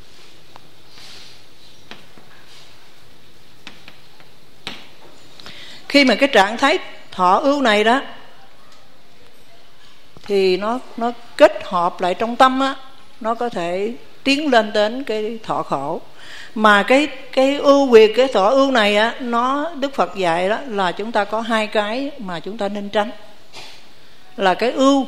S1: Khi mà cái trạng thái thọ ưu này đó, thì nó nó kết hợp lại trong tâm á, nó có thể tiến lên đến cái thọ khổ. Mà cái cái ưu quyền, cái thọ ưu này á, nó Đức Phật dạy đó là chúng ta có hai cái mà chúng ta nên tránh. Là cái ưu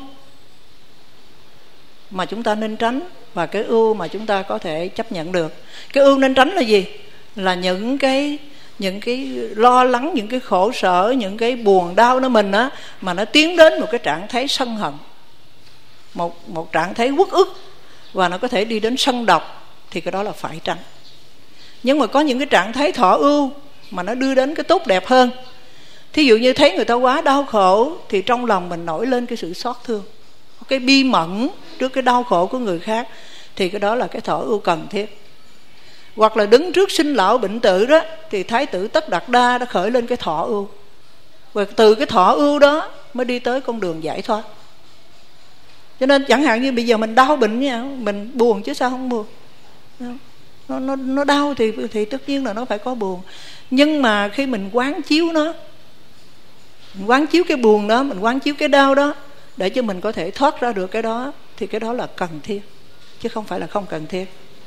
S1: mà chúng ta nên tránh, và cái ưu mà chúng ta có thể chấp nhận được. Cái ưu nên tránh là gì? Là những cái những cái lo lắng, những cái khổ sở, những cái buồn đau nó mình á, mà nó tiến đến một cái trạng thái sân hận, một một trạng thái uất ức, và nó có thể đi đến sân độc, thì cái đó là phải tránh. Nhưng mà có những cái trạng thái thọ ưu mà nó đưa đến cái tốt đẹp hơn. Thí dụ như thấy người ta quá đau khổ, thì trong lòng mình nổi lên cái sự xót thương, cái bi mẫn trước cái đau khổ của người khác, thì cái đó là cái thọ ưu cần thiết. Hoặc là đứng trước sinh lão bệnh tử đó, thì Thái tử Tất Đạt Đa đã khởi lên cái thọ ưu, và từ cái thọ ưu đó mới đi tới con đường giải thoát. Cho nên chẳng hạn như bây giờ mình đau bệnh nha, mình buồn chứ sao không buồn. Nó, nó, nó đau thì, thì tất nhiên là nó phải có buồn. Nhưng mà khi mình quán chiếu nó, mình quán chiếu cái buồn đó, mình quán chiếu cái đau đó, để cho mình có thể thoát ra được cái đó, thì cái đó là cần thiết, chứ không phải là không cần thiết.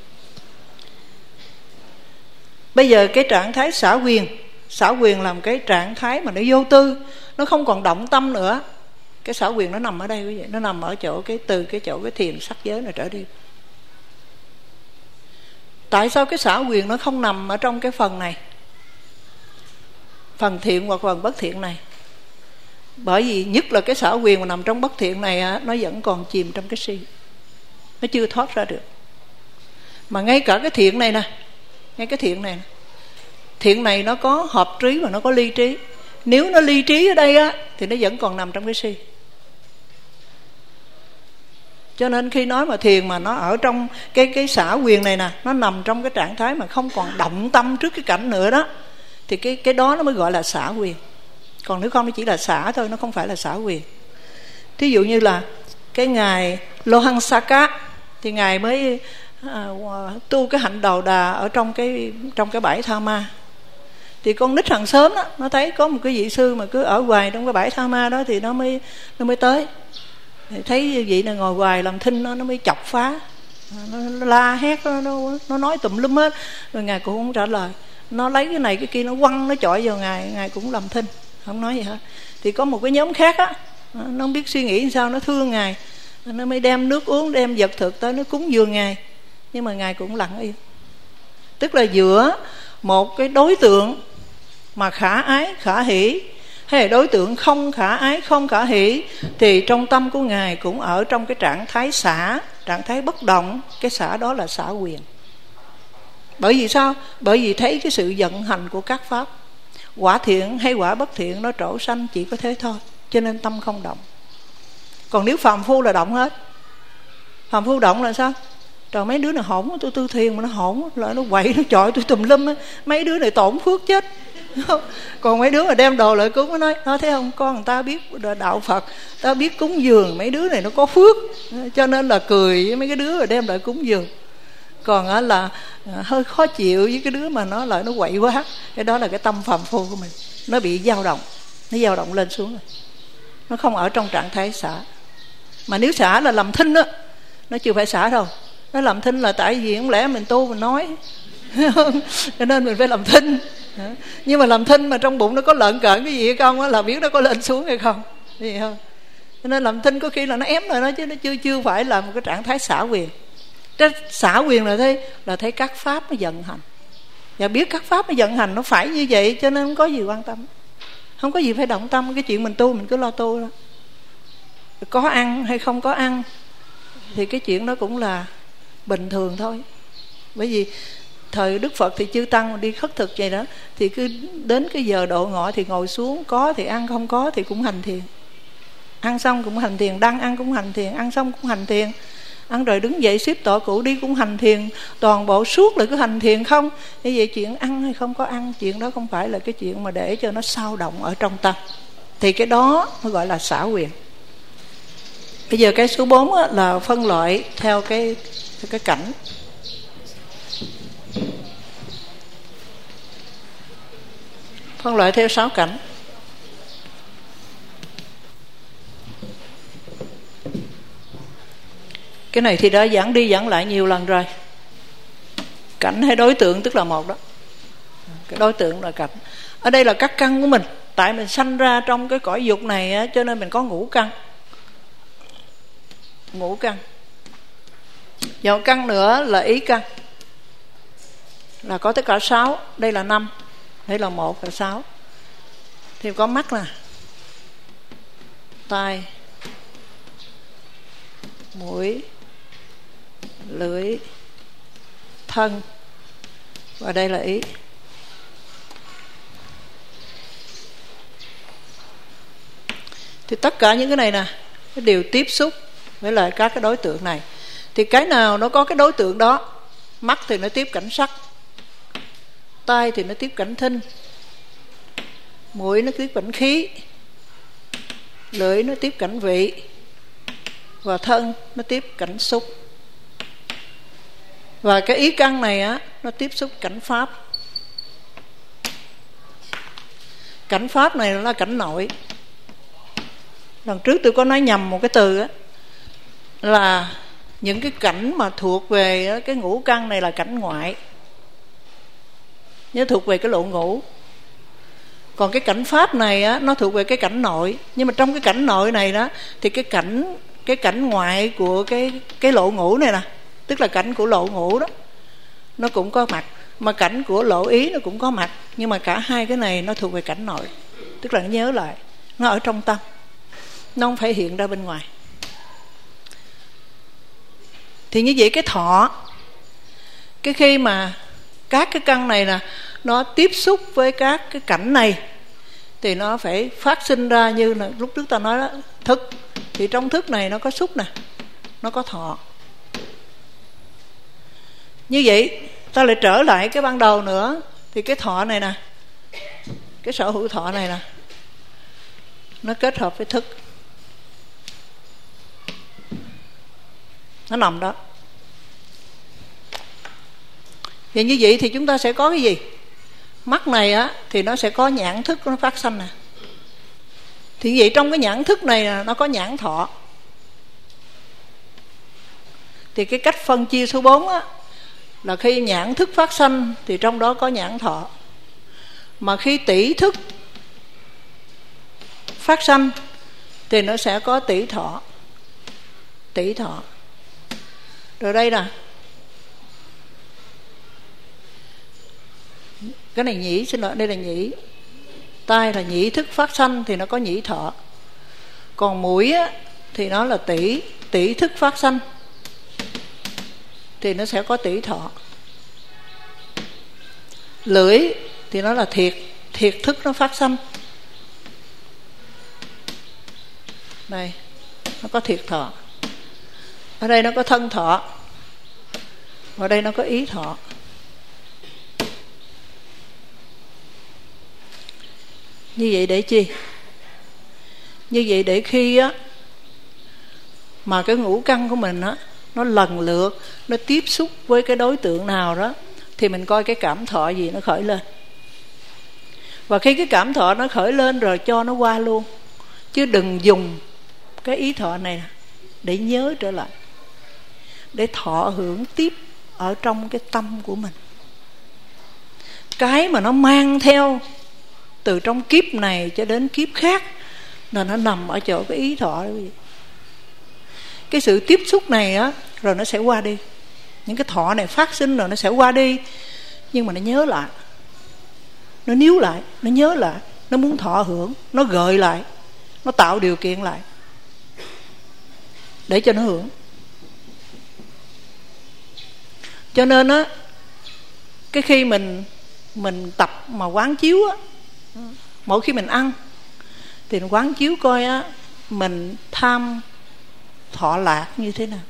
S1: Bây giờ cái trạng thái xả quyền, xả quyền làm cái trạng thái mà nó vô tư, nó không còn động tâm nữa. Cái xả quyền nó nằm ở đây quý vị, nó nằm ở chỗ cái từ cái chỗ cái thiền sắc giới này trở đi. Tại sao cái xả quyền nó không nằm ở trong cái phần này, phần thiện hoặc phần bất thiện này? Bởi vì nhất là cái xả quyền mà nằm trong bất thiện này á, nó vẫn còn chìm trong cái si, nó chưa thoát ra được. Mà ngay cả cái thiện này nè, ngay cái thiện này, thiện này nó có hợp trí và nó có ly trí. Nếu nó ly trí ở đây á, thì nó vẫn còn nằm trong cái si. Cho nên khi nói mà thiền mà nó ở trong cái cái xả quyền này nè, nó nằm trong cái trạng thái mà không còn động tâm trước cái cảnh nữa đó, thì cái cái đó nó mới gọi là xả quyền. Còn nếu không nó chỉ là xả thôi, nó không phải là xả quyền. Thí dụ như là cái ngài Lohansaka, thì ngài mới à, tu cái hạnh đầu đà ở trong cái trong cái bãi Tha Ma. Thì con nít hàng xóm đó, nó thấy có một cái vị sư mà cứ ở hoài trong cái bãi tha ma đó, thì nó mới nó mới tới. Thì thấy vị này ngồi hoài làm thinh, nó nó mới chọc phá, nó, nó la hét, nó, nó nó nói tùm lum hết. Rồi ngài cũng không trả lời, nó lấy cái này cái kia nó quăng, nó chọi vào ngài, ngài cũng làm thinh, không nói gì hết. Thì có một cái nhóm khác á, nó không biết suy nghĩ sao, nó thương ngài, nó mới đem nước uống, đem vật thực tới, nó cúng dường ngài, nhưng mà ngài cũng lặng yên. Tức là giữa một cái đối tượng mà khả ái khả hỷ, hay là đối tượng không khả ái không khả hỷ, thì trong tâm của ngài cũng ở trong cái trạng thái xả, trạng thái bất động. Cái xả đó là xả quyền. Bởi vì sao? Bởi vì thấy cái sự vận hành của các pháp, quả thiện hay quả bất thiện nó trổ sanh chỉ có thế thôi, cho nên tâm không động. Còn nếu phàm phu là động hết. Phàm phu động là sao? Trời, mấy đứa này hổn, tôi tư thiền mà nó hổn, lại nó quậy, nó chọi tôi tùm lum á, mấy đứa này tổn phước chết. Còn mấy đứa mà đem đồ lại cúng, nó nói, nó thấy không, con người ta biết đạo Phật, ta biết cúng dường, mấy đứa này nó có phước, cho nên là cười với mấy cái đứa mà đem lại cúng dường. Còn á là hơi khó chịu với cái đứa mà nó lại nó quậy quá. Cái đó là cái tâm phàm phu của mình, nó bị dao động, nó dao động lên xuống rồi, nó không ở trong trạng thái xả. Mà nếu xả là làm thinh á, nó chưa phải xả đâu. Nó làm thinh là tại vì không lẽ mình tu mình nói cho nên mình phải làm thinh. Nhưng mà làm thinh mà trong bụng nó có lợn cợn cái gì hay không á, là biết nó có lên xuống hay không, gì không. Cho nên làm thinh có khi là nó ém rồi nó, chứ nó chưa chưa phải là một cái trạng thái xả quyền. Cái xả quyền là thấy là thấy các pháp nó vận hành, và biết các pháp nó vận hành nó phải như vậy, cho nên không có gì quan tâm, không có gì phải động tâm. Cái chuyện mình tu mình cứ lo tu đó. Có ăn hay không có ăn thì cái chuyện đó cũng là bình thường thôi. Bởi vì thời Đức Phật thì chư tăng đi khất thực vậy đó, thì cứ đến cái giờ độ ngọ thì ngồi xuống, có thì ăn, không có thì cũng hành thiền. Ăn xong cũng hành thiền, đang ăn cũng hành thiền, ăn xong cũng hành thiền, ăn rồi đứng dậy xếp tội cũ đi cũng hành thiền. Toàn bộ suốt là cứ hành thiền không. Như vậy chuyện ăn hay không có ăn, chuyện đó không phải là cái chuyện mà để cho nó sao động ở trong tâm. Thì cái đó mới gọi là xả quyền. Bây giờ cái số bốn là phân loại theo cái, theo cái cảnh. Phân loại theo sáu cảnh. Cái này thì đã giảng đi giảng lại nhiều lần rồi. Cảnh hay đối tượng tức là một đó. Cái đối tượng là cảnh. Ở đây là các căn của mình. Tại mình sanh ra trong cái cõi dục này á, cho nên mình có ngũ căn. Ngũ căn. Và một căn nữa là ý căn, là có tất cả sáu. Đây là năm, đây là một, là sáu. Thì có mắt nè, tai, mũi, lưỡi, thân, và đây là ý. Thì tất cả những cái này nè, cái điều tiếp xúc với lại các cái đối tượng này. Thì cái nào nó có cái đối tượng đó. Mắt thì nó tiếp cảnh sắc, tai thì nó tiếp cảnh thinh, mũi nó tiếp cảnh khí, lưỡi nó tiếp cảnh vị, và thân nó tiếp cảnh xúc. Và cái ý căn này á, nó tiếp xúc cảnh pháp. Cảnh pháp này là cảnh nội. Lần trước tôi có nói nhầm một cái từ á, là những cái cảnh mà thuộc về cái ngũ căn này là cảnh ngoại, nhớ thuộc về cái lộ ngũ. Còn cái cảnh pháp này á, nó thuộc về cái cảnh nội. Nhưng mà trong cái cảnh nội này đó, thì cái cảnh cái cảnh ngoại của cái cái lộ ngũ này nè, tức là cảnh của lộ ngũ đó, nó cũng có mặt. Mà cảnh của lộ ý nó cũng có mặt. Nhưng mà cả hai cái này nó thuộc về cảnh nội. Tức là nó nhớ lại, nó ở trong tâm, nó không phải hiện ra bên ngoài. Thì như vậy cái thọ, cái khi mà các cái căn này nè, nó tiếp xúc với các cái cảnh này, thì nó phải phát sinh ra như là lúc trước ta nói đó, thức. Thì trong thức này nó có xúc nè, nó có thọ. Như vậy ta lại trở lại cái ban đầu nữa. Thì cái thọ này nè, cái sở hữu thọ này nè, nó kết hợp với thức, nó nằm đó. Thì như vậy thì chúng ta sẽ có cái gì? Mắt này á thì nó sẽ có nhãn thức nó phát sanh nè. Thì vậy trong cái nhãn thức này nó có nhãn thọ. Thì cái cách phân chia số bốn á là khi nhãn thức phát sanh thì trong đó có nhãn thọ. Mà khi tỷ thức phát sanh thì nó sẽ có tỷ thọ. Tỷ thọ. Rồi đây nè. Cái này nhĩ, xin lỗi, đây là nhĩ. Tai là nhĩ thức phát sanh thì nó có nhĩ thọ. Còn mũi á thì nó là tỷ, tỷ thức phát sanh thì nó sẽ có tỷ thọ. Lưỡi thì nó là thiệt, thiệt thức nó phát sanh. Đây, nó có thiệt thọ. Ở đây nó có thân thọ. Ở đây nó có ý thọ. Như vậy để chi? Như vậy để khi á mà cái ngũ căn của mình á nó lần lượt nó tiếp xúc với cái đối tượng nào đó thì mình coi cái cảm thọ gì nó khởi lên. Và khi cái cảm thọ nó khởi lên rồi cho nó qua luôn. Chứ đừng dùng cái ý thọ này để nhớ trở lại, để thọ hưởng tiếp ở trong cái tâm của mình. Cái mà nó mang theo từ trong kiếp này cho đến kiếp khác là nó nằm ở chỗ cái ý thọ đó. Cái sự tiếp xúc này á rồi nó sẽ qua đi. Những cái thọ này phát sinh rồi nó sẽ qua đi. Nhưng mà nó nhớ lại, nó níu lại, nó nhớ lại, nó muốn thọ hưởng, nó gợi lại, nó tạo điều kiện lại để cho nó hưởng. Cho nên á, cái khi mình mình tập mà quán chiếu á, mỗi khi mình ăn thì mình quán chiếu coi á, mình tham thọ lạc như thế nào.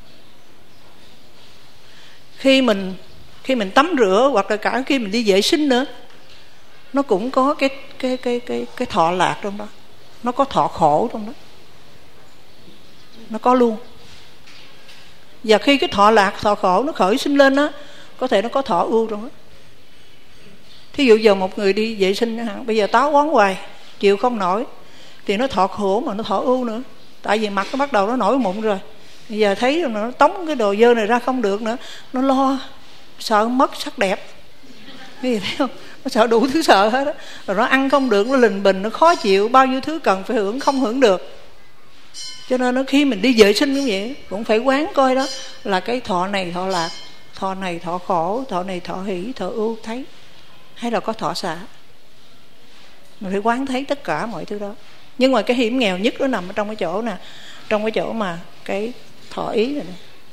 S1: Khi mình khi mình tắm rửa hoặc là cả khi mình đi vệ sinh nữa, nó cũng có cái cái cái cái cái thọ lạc trong đó, nó có thọ khổ trong đó, nó có luôn. Và khi cái thọ lạc, thọ khổ nó khởi sinh lên á, có thể nó có thọ ưu trong đó. Thí dụ giờ một người đi vệ sinh, bây giờ táo bón hoài, chịu không nổi, thì nó thọ khổ mà nó thọ ưu nữa. Tại vì mặt nó bắt đầu nó nổi mụn rồi, bây giờ thấy nó tống cái đồ dơ này ra không được nữa, nó lo, sợ mất sắc đẹp. Cái gì thấy không? Nó sợ đủ thứ sợ hết đó. Rồi nó ăn không được, nó lình bình, nó khó chịu, bao nhiêu thứ cần phải hưởng không hưởng được. Cho nên nó khi mình đi vệ sinh cũng vậy, cũng phải quán coi đó là cái thọ này thọ lạc, thọ này thọ khổ, thọ này thọ hỷ, thọ ưu, thấy hay là có thọ xả. Mình phải quán thấy tất cả mọi thứ đó. Nhưng mà cái hiểm nghèo nhất nó nằm ở trong cái chỗ nè, trong cái chỗ mà cái thọ ý này, này.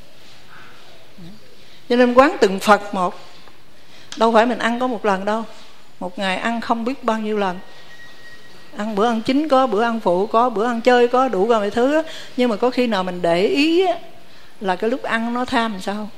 S1: Cho nên quán từng Phật một. Đâu phải mình ăn có một lần đâu, một ngày ăn không biết bao nhiêu lần. Ăn bữa ăn chính có, bữa ăn phụ có, bữa ăn chơi có, đủ cả mọi thứ đó. Nhưng mà có khi nào mình để ý á, là cái lúc ăn nó tham làm sao,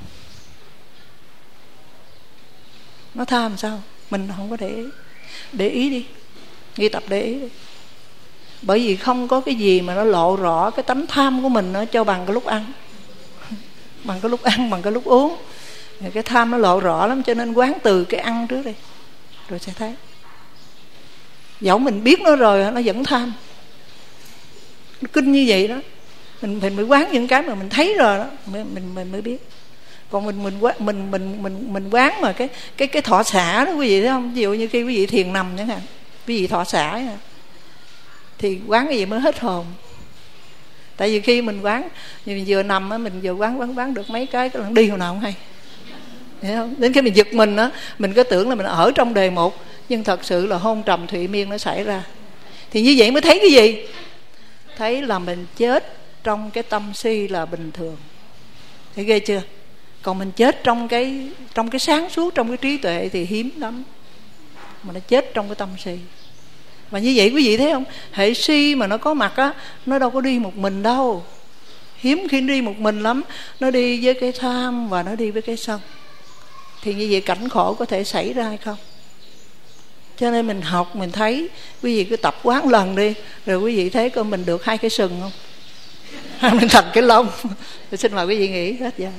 S1: nó tham làm sao, mình không có để ý. Để ý đi, ghi tập để ý đi. Bởi vì không có cái gì mà nó lộ rõ cái tánh tham của mình nó cho bằng cái lúc ăn, bằng cái lúc ăn, bằng cái lúc uống. Cái tham nó lộ rõ lắm. Cho nên quán từ cái ăn trước đi, rồi sẽ thấy. Dẫu mình biết nó rồi nó vẫn tham, nó kinh như vậy đó. Mình mình mới quán những cái mà mình thấy rồi đó, mình mình, mình mới biết. Còn mình mình quán mình mình mình mình quán mà cái cái cái thọ xả đó quý vị thấy không? Ví dụ như khi quý vị thiền nằm chẳng hạn, quý vị thọ xả ấy, thì quán cái gì mới hết hồn. Tại vì khi mình quán, mình vừa nằm á, mình vừa quán quán quán được mấy cái cái đi hồi nào không hay, hiểu không? Đến khi mình giật mình á, mình cứ tưởng là mình ở trong đề mục, nhưng thật sự là hôn trầm thụy miên nó xảy ra. Thì như vậy mới thấy cái gì? Thấy là mình chết trong cái tâm si là bình thường. Thấy ghê chưa? Còn mình chết trong cái trong cái sáng suốt, trong cái trí tuệ thì hiếm lắm. Mà nó chết trong cái tâm si. Và như vậy quý vị thấy không? Hệ si mà nó có mặt á, nó đâu có đi một mình đâu. Hiếm khi đi một mình lắm. Nó đi với cái tham và nó đi với cái sân. Thì như vậy cảnh khổ có thể xảy ra hay không? Cho nên mình học, mình thấy, quý vị cứ tập quán lần đi, rồi quý vị thấy coi mình được hai cái sừng không? Hay mình thành cái lông? Tôi xin mời quý vị nghĩ hết vậy.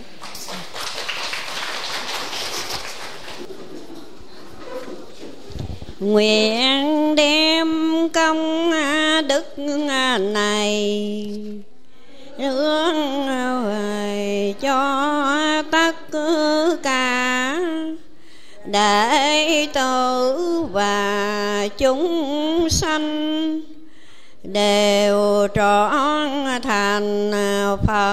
S2: nguyện đem công đức này hướng về cho tất cả đệ tử và chúng sanh đều trọn thành Phật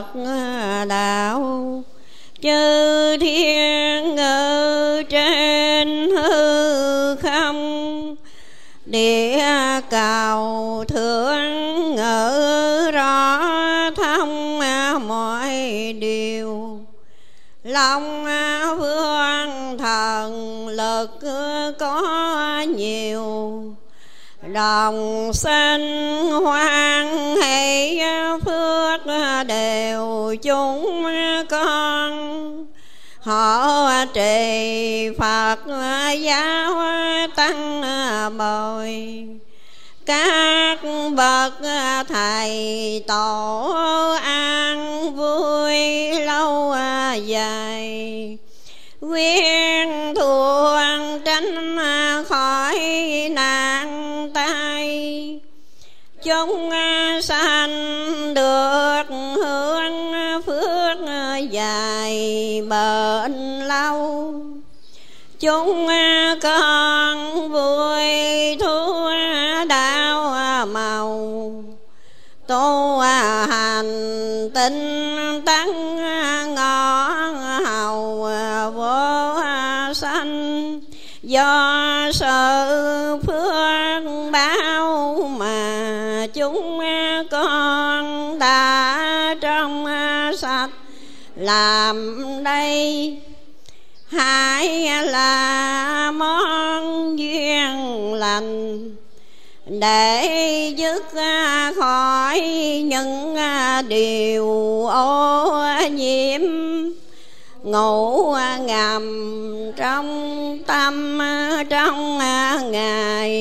S2: đạo. Chư thiên ngự trên hư không, địa cầu thượng ngự rõ thông mọi điều. Long vương thần lực có nhiều, đồng sinh hoan hỷ phước đều chúng con. Họ trì Phật giáo tăng bồi, các bậc thầy tổ an vui lâu dài. Quyên thuận tránh khỏi nạn tai, chúng sanh được hưởng phước dài bền lâu. Chúng con vui thu đạo màu, tu hành tinh tấn ngõ hầu vô sanh. Do sự phước báo mà chúng con đã trong sạch làm đây, hãy là món duyên lành để dứt khỏi những điều ô nhiễm ngủ ngầm trong tâm trong ngày